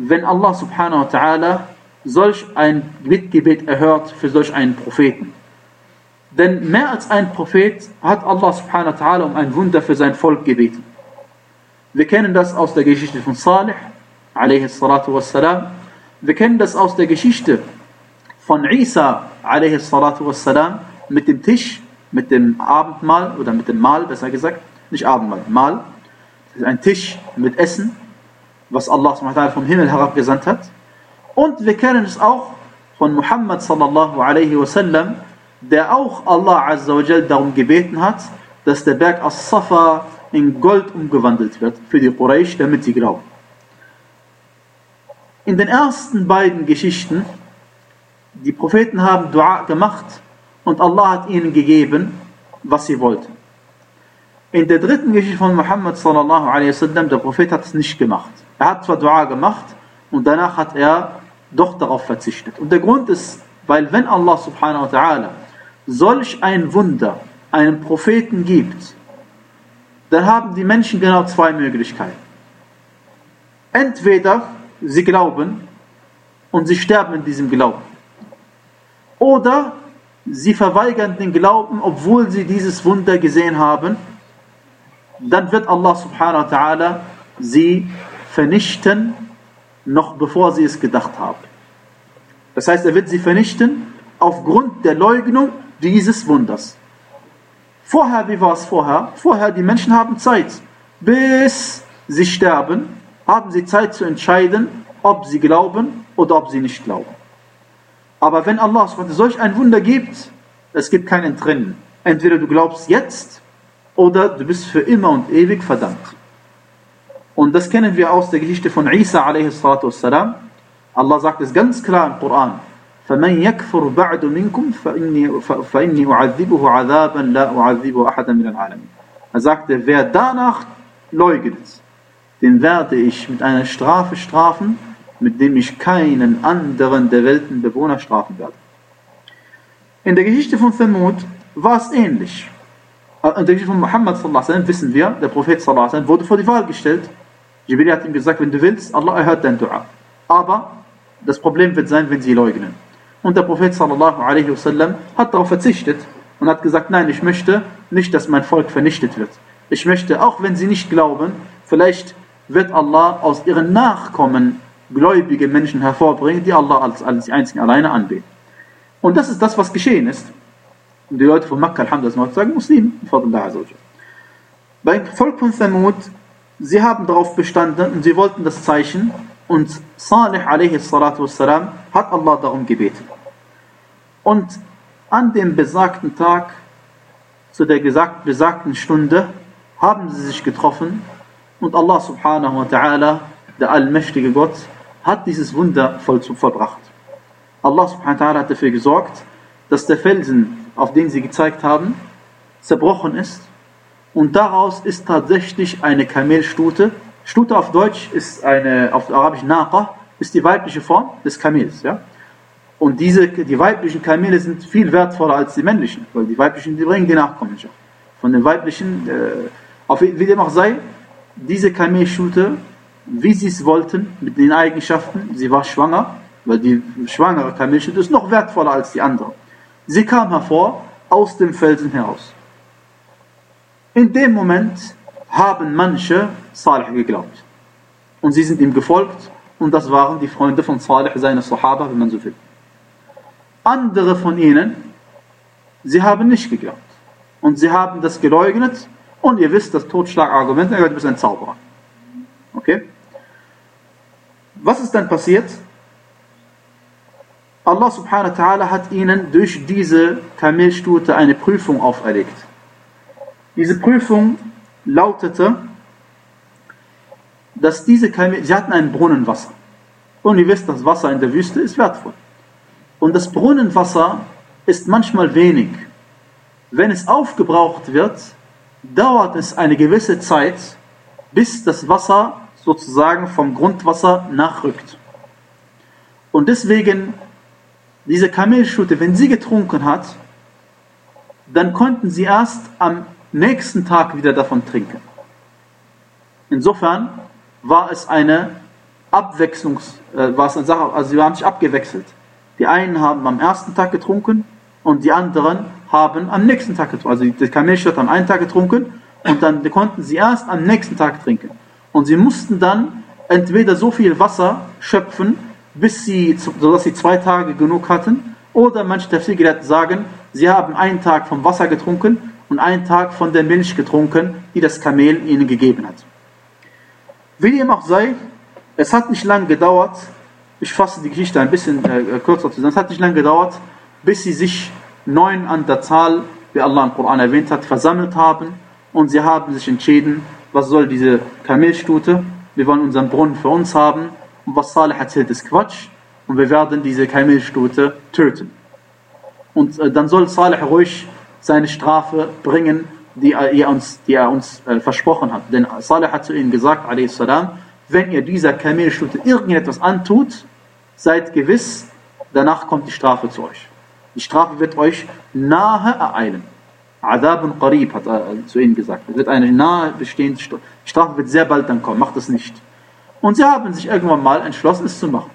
wenn Allah subhanahu wa ta'ala solch ein Bittgebet erhört für solch einen Propheten. Denn mehr als ein Prophet hat Allah subhanahu wa ta'ala um ein Wunder für sein Volk gebeten. Wir kennen das aus der Geschichte von Salih, alayhi salatu wassalam. Wir kennen das aus der Geschichte von Isa, alayhi salatu wassalam, mit dem Tisch, mit dem Abendmahl, oder mit dem Mahl, besser gesagt, nicht Abendmahl, Mahl. Das ist ein Tisch mit Essen, was Allah subhanahu wa ta'ala vom Himmel herabgesandt hat. Und wir kennen es auch von Muhammad sallallahu alaihi wasallam, der auch Allah azza wa jal darum gebeten hat, dass der Berg As-Safa in Gold umgewandelt wird für die Quraysh, damit sie glauben. In den ersten beiden Geschichten, die Propheten haben Dua gemacht und Allah hat ihnen gegeben, was sie wollten. In der dritten Geschichte von Muhammad sallallahu alaihi wasallam, der Prophet hat es nicht gemacht. Er hat zwar Dua gemacht und danach hat er doch darauf verzichtet. Und der Grund ist, weil wenn Allah subhanahu wa ta'ala solch ein Wunder einem Propheten gibt, dann haben die Menschen genau zwei Möglichkeiten. Entweder sie glauben und sie sterben in diesem Glauben. Oder sie verweigern den Glauben, obwohl sie dieses Wunder gesehen haben. Dann wird Allah subhanahu wa ta'ala sie vernichten, noch bevor sie es gedacht haben. Das heißt, er wird sie vernichten aufgrund der Leugnung dieses Wunders. Vorher, wie war es vorher? Vorher, die Menschen haben Zeit. Bis sie sterben, haben sie Zeit zu entscheiden, ob sie glauben oder ob sie nicht glauben. Aber wenn Allah solch ein Wunder gibt, es gibt kein Entrinnen. Entweder du glaubst jetzt oder du bist für immer und ewig verdammt. Und das kennen wir aus der Geschichte von Isa alayhi salatu wassalam. Allah sagt es ganz klar im Koran. فَمَنْ يَكْفُرْ بَعْدُ مِنْكُمْ فَإِنِّي أُعَذِّبُهُ عَذَابًا لَا أُعَذِّبُهُ أَحَدًا مِنَ الْعَالَمِينَ. Er sagte, wer danach leugnet, den werde ich mit einer Strafe strafen, mit dem ich keinen anderen der Weltenbewohner strafen werde. In der Geschichte von Thamud war es ähnlich. In der Geschichte von Muhammad sallallahu alaihi wasallam wissen wir, der Prophet sallallahu alaihi wasallam wurde vor die Wahl gestellt. Jibril hat ihm gesagt, wenn du willst, Allah erhört dein Dua. Aber das Problem wird sein, wenn sie leugnen. Und der Prophet sallallahu alaihi wasallam hat darauf verzichtet und hat gesagt, nein, ich möchte nicht, dass mein Volk vernichtet wird. Ich möchte, auch wenn sie nicht glauben, vielleicht wird Allah aus ihren Nachkommen gläubige Menschen hervorbringen, die Allah als, als die einzigen alleine anbeten. Und das ist das, was geschehen ist. Und die Leute von Makkah, alhamdulillah, sagen Muslimen, beim Volk von Thamud, sie haben darauf bestanden und sie wollten das Zeichen, und Salih alaihi salatu wassalam hat Allah darum gebeten. Und an dem besagten Tag, zu der gesagt, besagten Stunde, haben sie sich getroffen und Allah subhanahu wa ta'ala, der allmächtige Gott, hat dieses Wunder voll vollbracht. Allah subhanahu wa ta'ala hat dafür gesorgt, dass der Felsen, auf den sie gezeigt haben, zerbrochen ist und daraus ist tatsächlich eine Kamelstute. Stute auf Deutsch ist eine, auf Arabisch Naqa, ist die weibliche Form des Kamels. Ja? Und diese, die weiblichen Kamele sind viel wertvoller als die männlichen, weil die weiblichen, die bringen die Nachkommenschaft. Von den weiblichen, äh, auf, wie dem auch sei, diese Kamelstute, wie sie es wollten, mit den Eigenschaften, sie war schwanger, weil die schwangere Kamelstute ist noch wertvoller als die andere. Sie kam hervor, aus dem Felsen heraus. In dem Moment haben manche Salih geglaubt. Und sie sind ihm gefolgt und das waren die Freunde von Salih, seine Sahaba, wenn man so will. Andere von ihnen, sie haben nicht geglaubt. Und sie haben das geleugnet und ihr wisst, das Totschlagargument, er du bist ein Zauberer. Okay? Was ist dann passiert? Allah subhanahu wa ta'ala hat ihnen durch diese Kamelstute eine Prüfung auferlegt. Diese Prüfung lautete, dass diese Kamele, sie hatten ein Brunnenwasser. Und ihr wisst, das Wasser in der Wüste ist wertvoll. Und das Brunnenwasser ist manchmal wenig. Wenn es aufgebraucht wird, dauert es eine gewisse Zeit, bis das Wasser sozusagen vom Grundwasser nachrückt. Und deswegen, diese Kamelstute, wenn sie getrunken hat, dann konnten sie erst am nächsten Tag wieder davon trinken. Insofern war es eine Abwechslungs, äh, war es eine Sache, also sie haben sich abgewechselt. Die einen haben am ersten Tag getrunken und die anderen haben am nächsten Tag getrunken. Also die Kamelstadt am einen Tag getrunken und dann konnten sie erst am nächsten Tag trinken. Und sie mussten dann entweder so viel Wasser schöpfen, bis sie, sodass sie zwei Tage genug hatten, oder manche Tafsir-Gelehrte sagen, sie haben einen Tag vom Wasser getrunken und einen Tag von der Milch getrunken, die das Kamel ihnen gegeben hat. Wie dem auch sei, es hat nicht lange gedauert, ich fasse die Geschichte ein bisschen äh, kürzer zusammen, es hat nicht lange gedauert, bis sie sich neun an der Zahl, wie Allah im Koran erwähnt hat, versammelt haben und sie haben sich entschieden, was soll diese Kamelstute, wir wollen unseren Brunnen für uns haben und was Salih erzählt ist Quatsch und wir werden diese Kamelstute töten. Und äh, dann soll Salih ruhig seine Strafe bringen, die er uns, die er uns äh, versprochen hat. Denn Salih hat zu ihnen gesagt, a s. Wenn ihr dieser Kamelstute irgendetwas antut, seid gewiss, danach kommt die Strafe zu euch. Die Strafe wird euch nahe ereilen. Adabun qarib hat er zu ihnen gesagt. Es wird eine nahe bestehende Strafe. Die Strafe wird sehr bald dann kommen, macht es nicht. Und sie haben sich irgendwann mal entschlossen, es zu machen.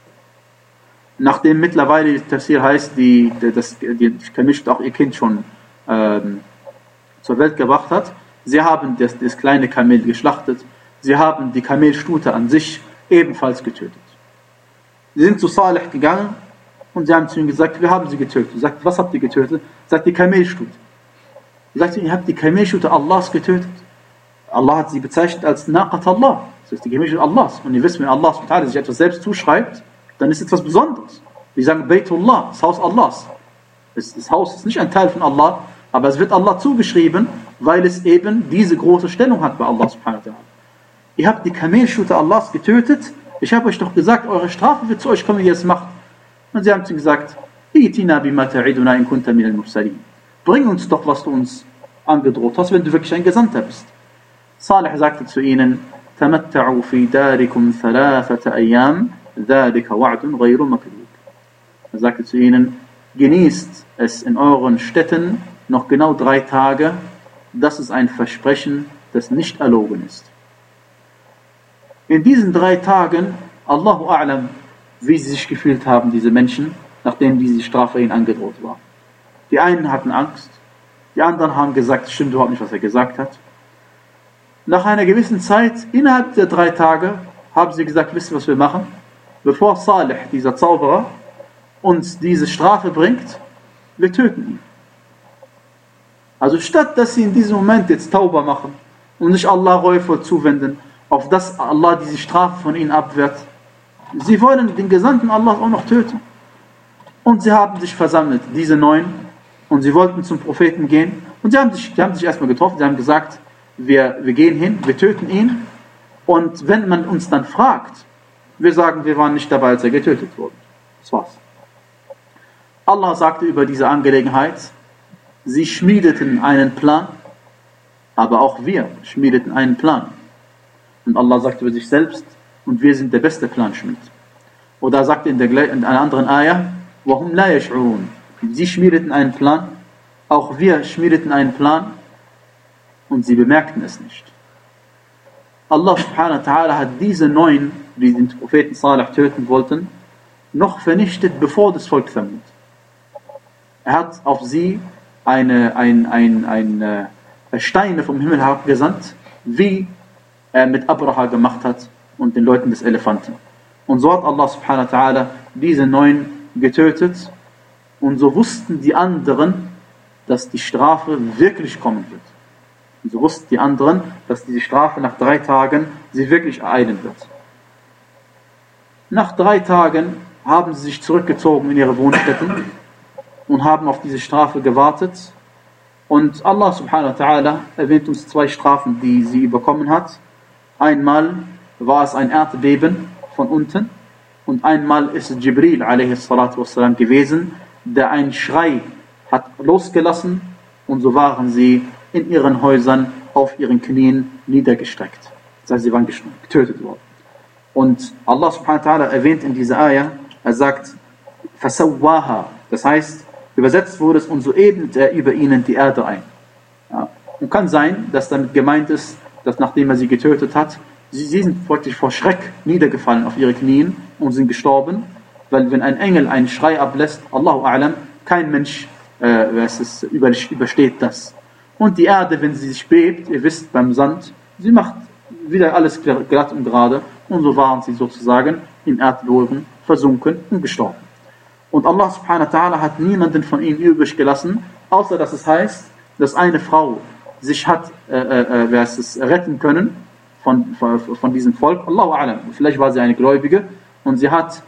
Nachdem mittlerweile das Tafsir heißt, die, das, die Kamelstute auch ihr Kind schon ähm, zur Welt gebracht hat, sie haben das, das kleine Kamel geschlachtet, sie haben die Kamelstute an sich ebenfalls getötet. Sie sind zu Salih gegangen und sie haben zu ihm gesagt, wir haben sie getötet. Er sagt, was habt ihr getötet? Er sagt, die Kamelstute. Er sagt, ihr habt die Kamelstute Allahs getötet. Allah hat sie bezeichnet als Naqat Allah. Das ist die Kamelstute Allahs. Und ihr wisst, wenn Allah sich etwas selbst zuschreibt, dann ist es etwas Besonderes. Wir sagen Baytullah, das Haus Allahs. Das Haus ist nicht ein Teil von Allah, aber es wird Allah zugeschrieben, weil es eben diese große Stellung hat bei Allah subhanahu wa ta'ala. Ihr habt die Kamelstute Allahs getötet, ich habe euch doch gesagt, eure Strafe wird zu euch kommen, wenn ihr es macht. Und sie haben zu ihm gesagt, bring uns doch, was du uns angedroht hast, wenn du wirklich ein Gesandter bist. Salih sagte zu ihnen, تَمَتَّعُوا فِي دَارِكُمْ ثَلَاثَةَ أَيَّامٍ ذَلِكَ وَعْدٌ غَيْرُ مَكْذُوبٍ. Er sagte zu ihnen, genießt es in euren Städten noch genau drei Tage, das ist ein Versprechen, das nicht erlogen ist. In diesen drei Tagen, Allahu A'lam, wie sie sich gefühlt haben, diese Menschen, nachdem diese Strafe ihnen angedroht war. Die einen hatten Angst, die anderen haben gesagt, es stimmt überhaupt nicht, was er gesagt hat. Nach einer gewissen Zeit, innerhalb der drei Tage, haben sie gesagt, wisst ihr, was wir machen? Bevor Salih, dieser Zauberer, uns diese Strafe bringt, wir töten ihn. Also statt, dass sie in diesem Moment jetzt Tauba machen und sich Allah Reue zuwenden, auf dass Allah diese Strafe von ihnen abwehrt, sie wollen den Gesandten Allah auch noch töten. Und sie haben sich versammelt, diese neun, und sie wollten zum Propheten gehen, und sie haben sich, die haben sich erstmal getroffen, sie haben gesagt, wir, wir gehen hin, wir töten ihn, und wenn man uns dann fragt, wir sagen, wir waren nicht dabei, als er getötet wurde. Das war's. Allah sagte über diese Angelegenheit, sie schmiedeten einen Plan, aber auch wir schmiedeten einen Plan. Und Allah sagt über sich selbst, und wir sind der beste Planschmied. Oder er sagt in, der, in einer anderen Ayah, وَهُمْ لَا يَشْعُرُونَ. Sie schmiedeten einen Plan, auch wir schmiedeten einen Plan, und sie bemerkten es nicht. Allah subhanahu wa ta'ala hat diese neun, die den Propheten Salih töten wollten, noch vernichtet, bevor das Volk Thamud. Er hat auf sie eine, ein, ein, ein, äh, Steine vom Himmel herabgesandt, wie er mit Abraha gemacht hat und den Leuten des Elefanten. Und so hat Allah subhanahu wa ta'ala diese neun getötet, und so wussten die anderen, dass die Strafe wirklich kommen wird. Und so wussten die anderen, dass diese Strafe nach drei Tagen sie wirklich ereilen wird. Nach drei Tagen haben sie sich zurückgezogen in ihre Wohnstätten und haben auf diese Strafe gewartet. Und Allah subhanahu wa ta'ala erwähnt uns zwei Strafen, die sie bekommen hat. Einmal war es ein Erdbeben von unten, und einmal ist es Jibril alaihi salatu wassalam gewesen, der einen Schrei hat losgelassen, und so waren sie in ihren Häusern auf ihren Knien niedergestreckt. Das heißt, sie waren getötet worden. Und Allah subhanahu wa ta'ala erwähnt in dieser Ayah, er sagt, فَسَوَّاهَا. Das heißt, übersetzt wurde es, und so ebnet er über ihnen die Erde ein. Ja. Und kann sein, dass damit gemeint ist, dass nachdem er sie getötet hat, sie, sie sind wirklich vor Schreck niedergefallen auf ihre Knien und sind gestorben, weil wenn ein Engel einen Schrei ablässt, Allahu A'lam, kein Mensch äh, es ist, übersteht das. Und die Erde, wenn sie sich bebt, ihr wisst beim Sand, sie macht wieder alles glatt und gerade, und so waren sie sozusagen im Erdboden versunken und gestorben. Und Allah subhanahu wa ta'ala hat niemanden von ihnen übrig gelassen, außer dass es heißt, dass eine Frau sich hat äh, äh, es, retten können von, von, von diesem Volk. Allahu A'lam, vielleicht war sie eine Gläubige und sie hat,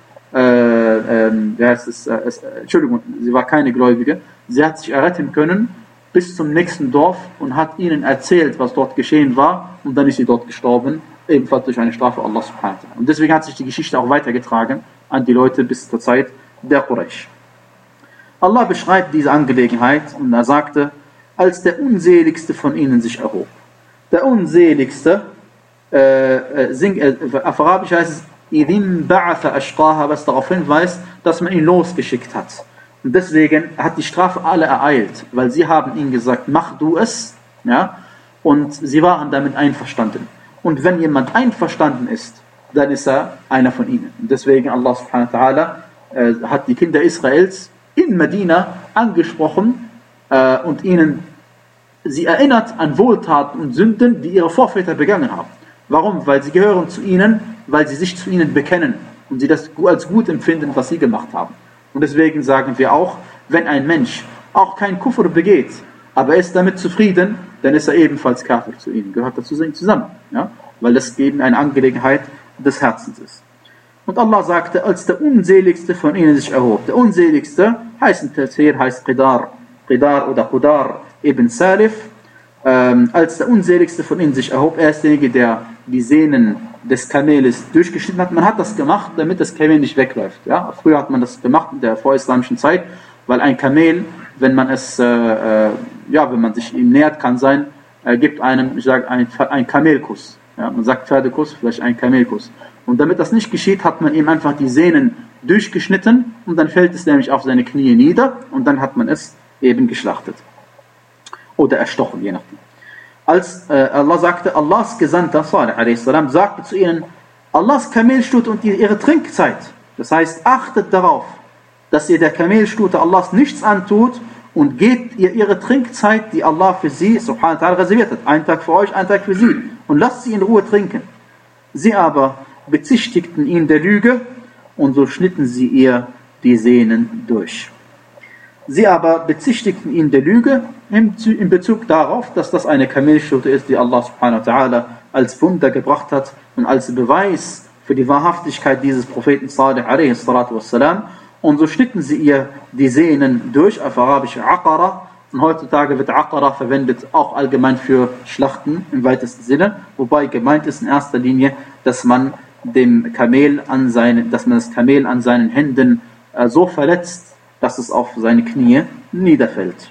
äh, äh, es, äh, es, Entschuldigung, sie war keine Gläubige, sie hat sich erretten können bis zum nächsten Dorf und hat ihnen erzählt, was dort geschehen war, und dann ist sie dort gestorben, ebenfalls durch eine Strafe Allah subhanahu wa ta'ala. Und deswegen hat sich die Geschichte auch weitergetragen an die Leute bis zur Zeit der Quraysh. Allah beschreibt diese Angelegenheit und er sagte, als der Unseligste von ihnen sich erhob. Der Unseligste, äh, sing, äh, auf Arabisch heißt es, idhim ba'atha ashqaha, was darauf hinweist, dass man ihn losgeschickt hat. Und deswegen hat die Strafe alle ereilt, weil sie haben ihnen gesagt, mach du es, ja, und sie waren damit einverstanden. Und wenn jemand einverstanden ist, dann ist er einer von ihnen. Und deswegen Allah subhanahu wa ta'ala äh, hat die Kinder Israels in Medina angesprochen äh, und ihnen sie erinnert an Wohltaten und Sünden, die ihre Vorväter begangen haben. Warum? Weil sie gehören zu ihnen, weil sie sich zu ihnen bekennen und sie das als gut empfinden, was sie gemacht haben. Und deswegen sagen wir auch, wenn ein Mensch auch kein Kufr begeht, aber er ist damit zufrieden, dann ist er ebenfalls Kafir zu ihnen, gehört dazu zusammen, ja? Weil das eben eine Angelegenheit des Herzens ist. Und Allah sagte, als der Unseligste von ihnen sich erhob. Der Unseligste heißt in Tafsir, heißt Qidar, Qidar oder Qudar ibn Salif. Ähm, als der Unseligste von ihnen sich erhob, er ist derjenige, der die Sehnen des Kameles durchgeschnitten hat. Man hat das gemacht, damit das Kamel nicht wegläuft. Ja? Früher hat man das gemacht in der vorislamischen Zeit, weil ein Kamel, wenn man es, äh, äh, ja, wenn man sich ihm nähert, kann sein, äh, gibt einem, ich sage, ein, ein Kamelkuss. Ja? Man sagt Pferdekuss, vielleicht ein Kamelkuss. Und damit das nicht geschieht, hat man ihm einfach die Sehnen durchgeschnitten und dann fällt es nämlich auf seine Knie nieder und dann hat man es eben geschlachtet. Oder erstochen, je nachdem. Als äh, Allah sagte, Allahs Gesandter Salih a s. sagte zu ihnen, Allahs Kamelstute und die, ihre Trinkzeit. Das heißt, achtet darauf, dass ihr der Kamelstute Allahs nichts antut und gebt ihr ihre Trinkzeit, die Allah für sie, subhanahu wa ta'ala, reserviert hat. Ein Tag für euch, ein Tag für sie. Und lasst sie in Ruhe trinken. Sie aber bezichtigten ihn der Lüge und so schnitten sie ihr die Sehnen durch. Sie aber bezichtigten ihn der Lüge in Bezug darauf, dass das eine Kamelstute ist, die Allah subhanahu wa ta'ala als Wunder gebracht hat und als Beweis für die Wahrhaftigkeit dieses Propheten Salih alaihi salatu wassalam. Und so schnitten sie ihr die Sehnen durch, auf Arabisch Aqara. Und heutzutage wird Aqara verwendet auch allgemein für Schlachten im weitesten Sinne, wobei gemeint ist in erster Linie, dass man dem Kamel an seine, dass man das Kamel an seinen Händen äh, so verletzt, dass es auf seine Knie niederfällt.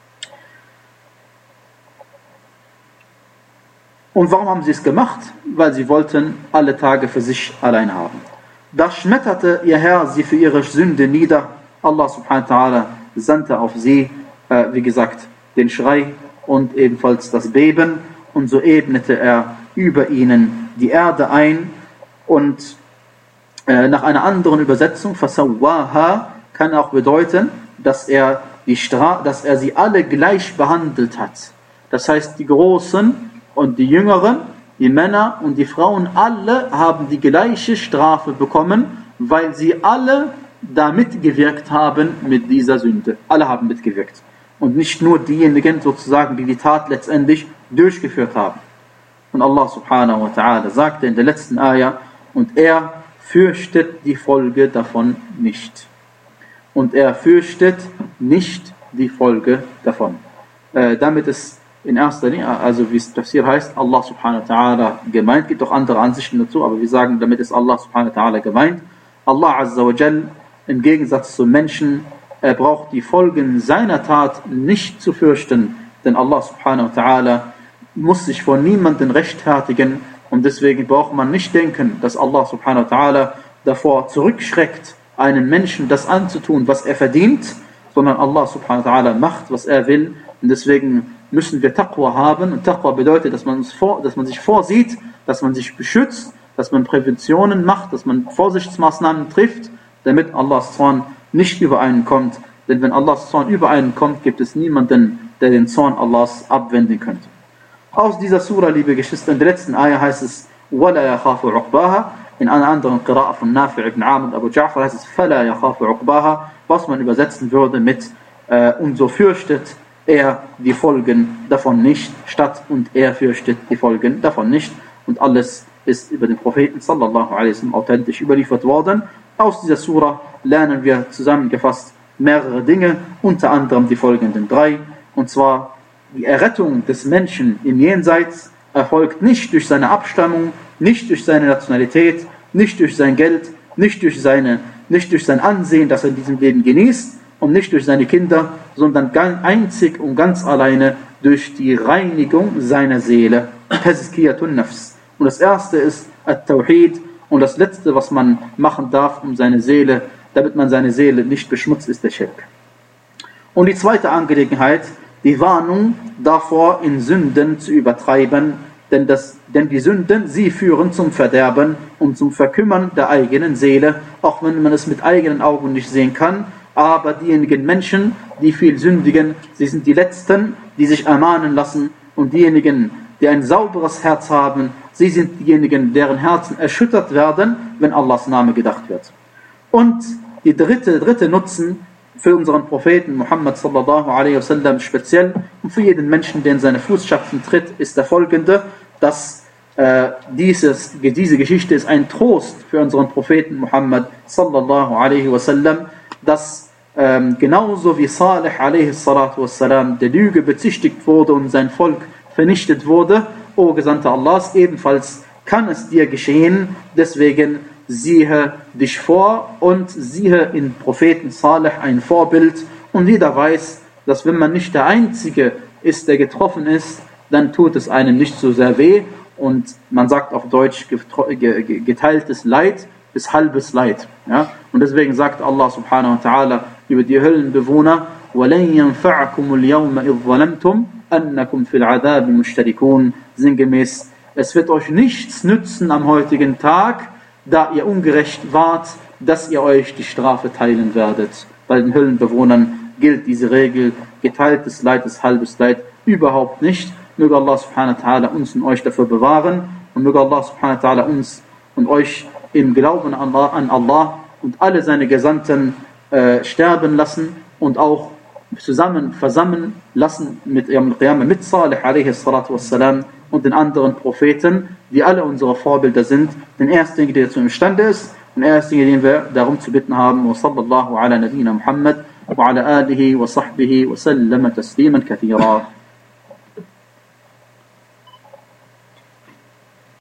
Und warum haben sie es gemacht? Weil sie wollten alle Tage für sich allein haben. Da schmetterte ihr Herr sie für ihre Sünde nieder. Allah subhanahu wa ta'ala sandte auf sie, äh, wie gesagt, den Schrei und ebenfalls das Beben. Und so ebnete er über ihnen die Erde ein. Und äh, nach einer anderen Übersetzung, fasawwaha, kann auch bedeuten, dass er, die Stra- dass er sie alle gleich behandelt hat. Das heißt, die Großen und die Jüngeren, die Männer und die Frauen, alle haben die gleiche Strafe bekommen, weil sie alle da mitgewirkt haben mit dieser Sünde. Alle haben mitgewirkt. Und nicht nur diejenigen sozusagen, die die Tat letztendlich durchgeführt haben. Und Allah subhanahu wa ta'ala sagte in der letzten Ayah, und er fürchtet die Folge davon nicht. Und er fürchtet nicht die Folge davon. Äh, damit ist in erster Linie, also wie es Tafsir heißt, Allah subhanahu wa ta'ala gemeint, gibt auch andere Ansichten dazu, aber wir sagen, damit ist Allah subhanahu wa ta'ala gemeint. Allah azza wa jal, im Gegensatz zum Menschen, er braucht die Folgen seiner Tat nicht zu fürchten, denn Allah subhanahu wa ta'ala muss sich vor niemanden rechtfertigen und deswegen braucht man nicht denken, dass Allah subhanahu wa ta'ala davor zurückschreckt, einem Menschen das anzutun, was er verdient, sondern Allah subhanahu wa ta'ala macht, was er will und deswegen müssen wir Taqwa haben. Und Taqwa bedeutet, dass man, uns vor, dass man sich vorsieht, dass man sich beschützt, dass man Präventionen macht, dass man Vorsichtsmaßnahmen trifft, damit Allahs Zorn nicht über einen kommt. Denn wenn Allahs Zorn über einen kommt, gibt es niemanden, der den Zorn Allahs abwenden könnte. Aus dieser Surah, liebe Geschwister, in der letzten Ayah heißt es وَلَا يَخَافُ عُقْبَاهَا. In einer anderen Qira'a von Nafi' ibn Amr und Abu Ja'far heißt es فَلَا يَخَافُ عُقْبَاهَا, was man übersetzen würde mit äh, und so fürchtet er die Folgen davon nicht, statt und er fürchtet die Folgen davon nicht. Und alles ist über den Propheten sallallahu alaihi wasallam authentisch überliefert worden. Aus dieser Surah lernen wir zusammengefasst mehrere Dinge, unter anderem die folgenden drei. Und zwar, die Errettung des Menschen im Jenseits erfolgt nicht durch seine Abstammung, nicht durch seine Nationalität, nicht durch sein Geld, nicht durch, seine, nicht durch sein Ansehen, das er in diesem Leben genießt, und nicht durch seine Kinder, sondern ganz einzig und ganz alleine durch die Reinigung seiner Seele. Tazkiyatun Nafs. Und das erste ist At-Tawhid, und das letzte, was man machen darf, um seine Seele, damit man seine Seele nicht beschmutzt, ist der Schirk. Und die zweite Angelegenheit, die Warnung davor, in Sünden zu übertreiben, denn, das, denn die Sünden, sie führen zum Verderben und zum Verkümmern der eigenen Seele, auch wenn man es mit eigenen Augen nicht sehen kann. Aber diejenigen Menschen, die viel sündigen, sie sind die Letzten, die sich ermahnen lassen, und diejenigen, die ein sauberes Herz haben, sie sind diejenigen, deren Herzen erschüttert werden, wenn Allahs Name gedacht wird. Und die dritte, dritte Nutzen für unseren Propheten Muhammad sallallahu alaihi wasallam speziell und für jeden Menschen, der in seine Fußstapfen tritt, ist der folgende, dass äh, dieses, diese Geschichte ist ein Trost für unseren Propheten Muhammad sallallahu alaihi wasallam, dass ähm, genauso wie Salih alaihi salatu wassalam der Lüge bezichtigt wurde und sein Volk vernichtet wurde, o Gesandter Allahs, ebenfalls kann es dir geschehen, deswegen siehe dich vor und siehe in Propheten Salih ein Vorbild, und jeder weiß, dass wenn man nicht der Einzige ist, der getroffen ist, dann tut es einem nicht so sehr weh, und man sagt auf Deutsch geteiltes Leid ist halbes Leid. Ja? Und deswegen sagt Allah subhanahu wa ta'ala über die Höllenbewohner وَلَنْ يَنْفَعَكُمُ الْيَوْمَ إِذْ ظَلَمْتُمْ أَنَّكُمْ فِي الْعَذَابِ مُشْتَرِكُونَ. Sinngemäß, es wird euch nichts nützen am heutigen Tag, da ihr ungerecht wart, dass ihr euch die Strafe teilen werdet. Bei den Höllenbewohnern gilt diese Regel, geteiltes Leid ist halbes Leid, überhaupt nicht. Möge Allah subhanahu wa ta'ala uns und euch dafür bewahren, und möge Allah subhanahu wa ta'ala uns und euch im Glauben an Allah, an Allah und alle seine Gesandten äh, sterben lassen und auch zusammen versammeln lassen mit Yawm al-Qiyamah, mit Salih alaihi salatu wassalam und den anderen Propheten, die alle unsere Vorbilder sind. Den ersten, der dazu imstande ist, den ersten, den wir darum zu bitten haben. Wa sallallahu ala nabiyyina Muhammad wa ala alihi wa sahbihi wa sallama tasliman kathira.